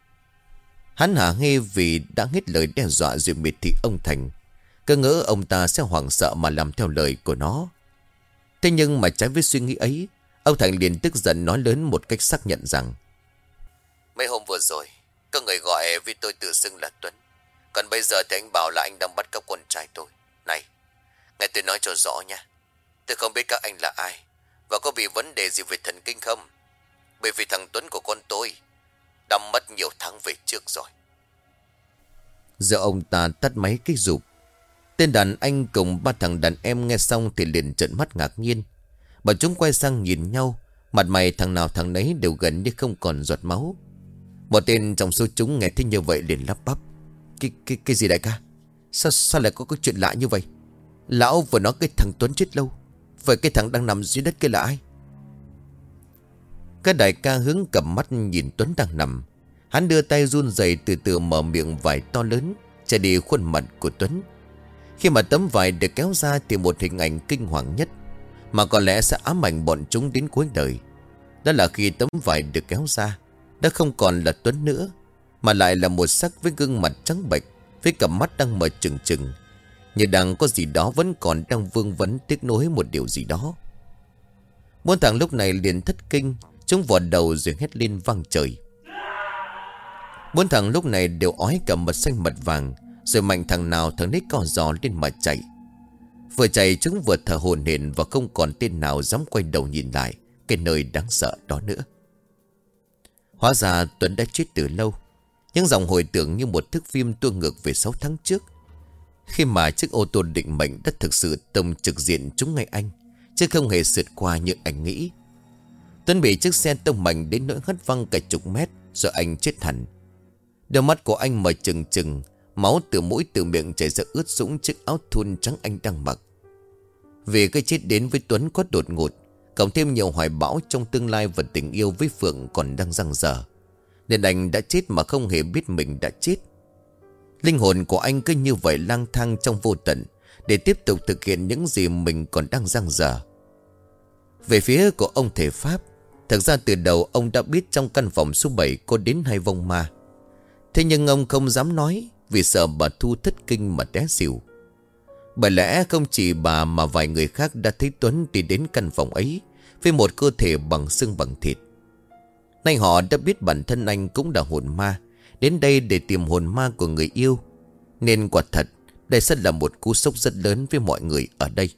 Hắn hả hê vì đã hết lời đe dọa rồi miệt thị ông Thành. Cứ ngỡ ông ta sẽ hoảng sợ mà làm theo lời của nó. Thế nhưng mà trái với suy nghĩ ấy, ông Thành liền tức giận nói lớn một cách xác nhận rằng: Mấy hôm vừa rồi, có người gọi vì tôi tự xưng là Tuấn. Còn bây giờ thì anh bảo là anh đang bắt cóc con trai tôi. Này, nghe tôi nói cho rõ nha. Tôi không biết các anh là ai và có bị vấn đề gì về thần kinh không. Bởi vì thằng Tuấn của con tôi đã mất nhiều tháng về trước rồi. Giờ ông ta tắt máy cái rụp. Tên đàn anh cùng ba thằng đàn em nghe xong thì liền trợn mắt ngạc nhiên. Bọn chúng quay sang nhìn nhau. Mặt mày thằng nào thằng nấy đều gần như không còn giọt máu. Một tên trong số chúng nghe thấy như vậy liền lắp bắp. Cái gì đại ca? Sao lại có cái chuyện lạ như vậy? Lão vừa nói cái thằng Tuấn chết lâu. Vậy cái thằng đang nằm dưới đất kia là ai? Các đại ca hướng cầm mắt nhìn Tuấn đang nằm. Hắn đưa tay run rẩy từ từ mở miệng vải to lớn che đi khuôn mặt của Tuấn. Khi mà tấm vải được kéo ra thì một hình ảnh kinh hoàng nhất, mà có lẽ sẽ ám ảnh bọn chúng đến cuối đời. Đó là khi tấm vải được kéo ra, đã không còn là Tuấn nữa, mà lại là một xác với gương mặt trắng bệch, với cặp mắt đang mở trừng trừng, như đang có gì đó vẫn còn đang vương vấn tiếc nuối một điều gì đó. Bốn thằng lúc này liền thất kinh, chúng vò đầu rồi hét lên vang trời. Bốn thằng lúc này đều ói cả mật xanh mật vàng, rồi mạnh thằng nào thằng nấy co giò lên mà chạy. Vừa chạy chúng vừa thở hổn hển và không còn tên nào dám quay đầu nhìn lại cái nơi đáng sợ đó nữa. Hóa ra Tuấn đã chết từ lâu. Những dòng hồi tưởng như một thước phim tua ngược về 6 tháng trước, khi mà chiếc ô tô định mệnh đã thực sự tông trực diện trúng ngay anh, chứ không hề sượt qua như anh nghĩ. Tuấn bị chiếc xe tông mạnh đến nỗi hất văng cả chục mét, rồi anh chết hẳn. Đôi mắt của anh mở trừng trừng, máu từ mũi từ miệng chảy ra ướt sũng chiếc áo thun trắng anh đang mặc. Vì cái chết đến với Tuấn quá đột ngột, cộng thêm nhiều hoài bão trong tương lai và tình yêu với Phượng còn đang dang dở, nên anh đã chết mà không hề biết mình đã chết. Linh hồn của anh cứ như vậy lang thang trong vô tận, để tiếp tục thực hiện những gì mình còn đang dang dở. Về phía của ông thầy Pháp, thực ra từ đầu ông đã biết trong căn phòng số 7 có đến 2 vong ma. Thế nhưng ông không dám nói, vì sợ bà Thu thất kinh mà té xỉu. Bởi lẽ không chỉ bà mà vài người khác đã thấy Tuấn đi đến căn phòng ấy với một cơ thể bằng xương bằng thịt. Nay họ đã biết bản thân anh cũng là hồn ma, đến đây để tìm hồn ma của người yêu. Nên quả thật đây sẽ là một cú sốc rất lớn với mọi người ở đây.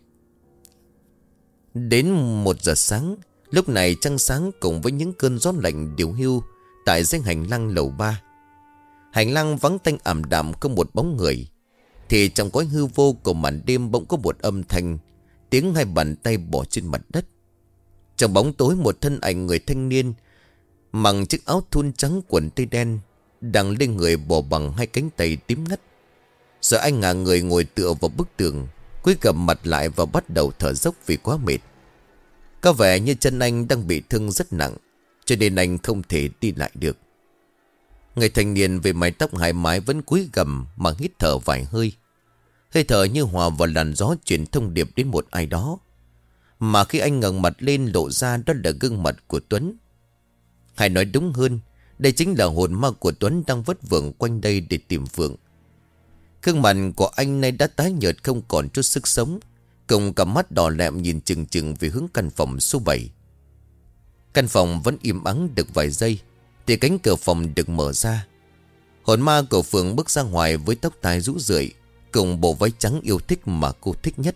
Đến 1 giờ sáng, lúc này trăng sáng cùng với những cơn gió lạnh điều hưu tại dãy hành lang lầu 3. Hành lang vắng tanh ảm đạm không một bóng người, thì trong cõi hư vô của màn đêm bỗng có một âm thanh, tiếng 2 bàn tay bỏ trên mặt đất. Trong bóng tối một thân ảnh người thanh niên mặc chiếc áo thun trắng quần tây đen đang lên người bò bằng 2 cánh tay tím ngắt. Rồi anh ngả người ngồi tựa vào bức tường, cúi gằm mặt lại và bắt đầu thở dốc vì quá mệt. Có vẻ như chân anh đang bị thương rất nặng, cho nên anh không thể đi lại được. Người thanh niên với mái tóc hai mái vẫn cúi gằm mà hít thở vài hơi. Hơi thở như hòa vào làn gió truyền thông điệp đến một ai đó. Mà khi anh ngẩng mặt lên lộ ra đó là gương mặt của Tuấn. Hay nói đúng hơn, đây chính là hồn ma của Tuấn đang vất vưởng quanh đây để tìm Phượng. Gương mặt của anh nay đã tái nhợt không còn chút sức sống, cùng cả mắt đỏ lẹm nhìn chừng chừng về hướng căn phòng số 7. Căn phòng vẫn im ắng được vài giây thì cánh cửa phòng được mở ra. Hồn ma của Phượng bước ra ngoài với tóc tai rũ rượi, cùng bộ váy trắng yêu thích mà cô thích nhất.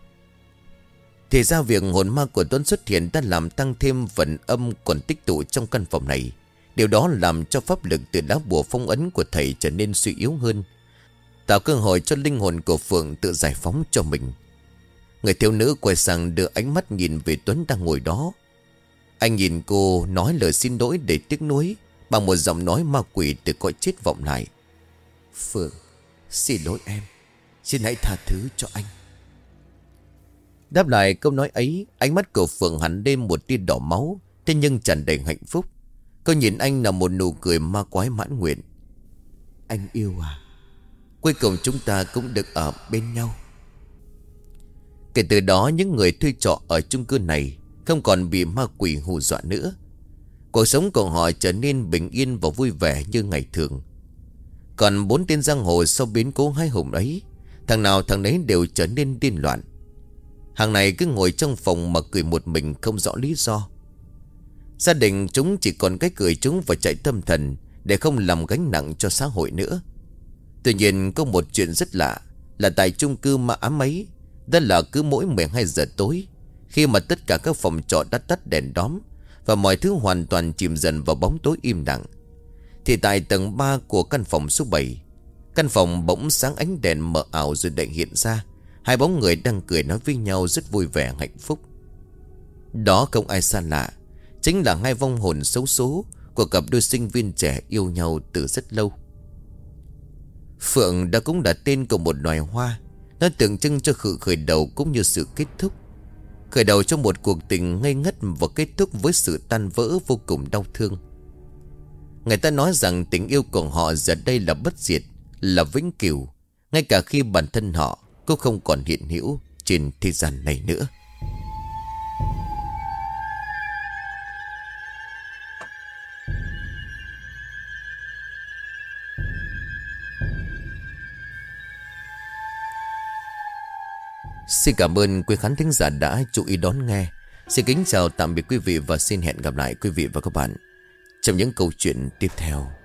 Thì ra việc hồn ma của Tuấn xuất hiện đã làm tăng thêm phần âm còn tích tụ trong căn phòng này. Điều đó làm cho pháp lực từ lá bùa phong ấn của thầy trở nên suy yếu hơn, tạo cơ hội cho linh hồn của Phượng tự giải phóng cho mình. Người thiếu nữ quay sang đưa ánh mắt nhìn về Tuấn đang ngồi đó. Anh nhìn cô nói lời xin lỗi để tiếc nuối, bằng một giọng nói ma quỷ từ cõi chết vọng lại. Phượng, xin lỗi em, xin hãy tha thứ cho anh. Đáp lại câu nói ấy, ánh mắt của Phượng hẳn lên một tia đỏ máu, thế nhưng tràn đầy hạnh phúc. Cô nhìn anh là một nụ cười ma quái mãn nguyện. Anh yêu à, cuối cùng chúng ta cũng được ở bên nhau. Kể từ đó những người thuê trọ ở chung cư này không còn bị ma quỷ hù dọa nữa. Cuộc sống của họ trở nên bình yên và vui vẻ như ngày thường. Còn 4 tên giang hồ sau biến cố hái hùng ấy, thằng nào thằng nấy đều trở nên điên loạn. Hàng này cứ ngồi trong phòng mà cười một mình không rõ lý do. Gia đình chúng chỉ còn cách cười chúng và chạy tâm thần để không làm gánh nặng cho xã hội nữa. Tuy nhiên có một chuyện rất lạ là tại chung cư ma ám ấy, đó là cứ mỗi 12 giờ tối, khi mà tất cả các phòng trọ đã tắt đèn đóm và mọi thứ hoàn toàn chìm dần vào bóng tối im lặng, thì tại tầng 3 của căn phòng số 7, căn phòng bỗng sáng ánh đèn mờ ảo rồi đậy hiện ra 2 bóng người đang cười nói với nhau rất vui vẻ hạnh phúc. Đó không ai xa lạ, chính là hai vong hồn xấu số của cặp đôi sinh viên trẻ yêu nhau từ rất lâu. Phượng đã cũng là tên của một loài hoa. Nó tượng trưng cho sự khởi đầu cũng như sự kết thúc. Khởi đầu cho một cuộc tình ngây ngất và kết thúc với sự tan vỡ vô cùng đau thương. Người ta nói rằng tình yêu của họ giờ đây là bất diệt, là vĩnh cửu, ngay cả khi bản thân họ cũng không còn hiện hữu trên thế gian này nữa. Xin cảm ơn quý khán thính giả đã chú ý đón nghe. Xin kính chào tạm biệt quý vị và xin hẹn gặp lại quý vị và các bạn trong những câu chuyện tiếp theo.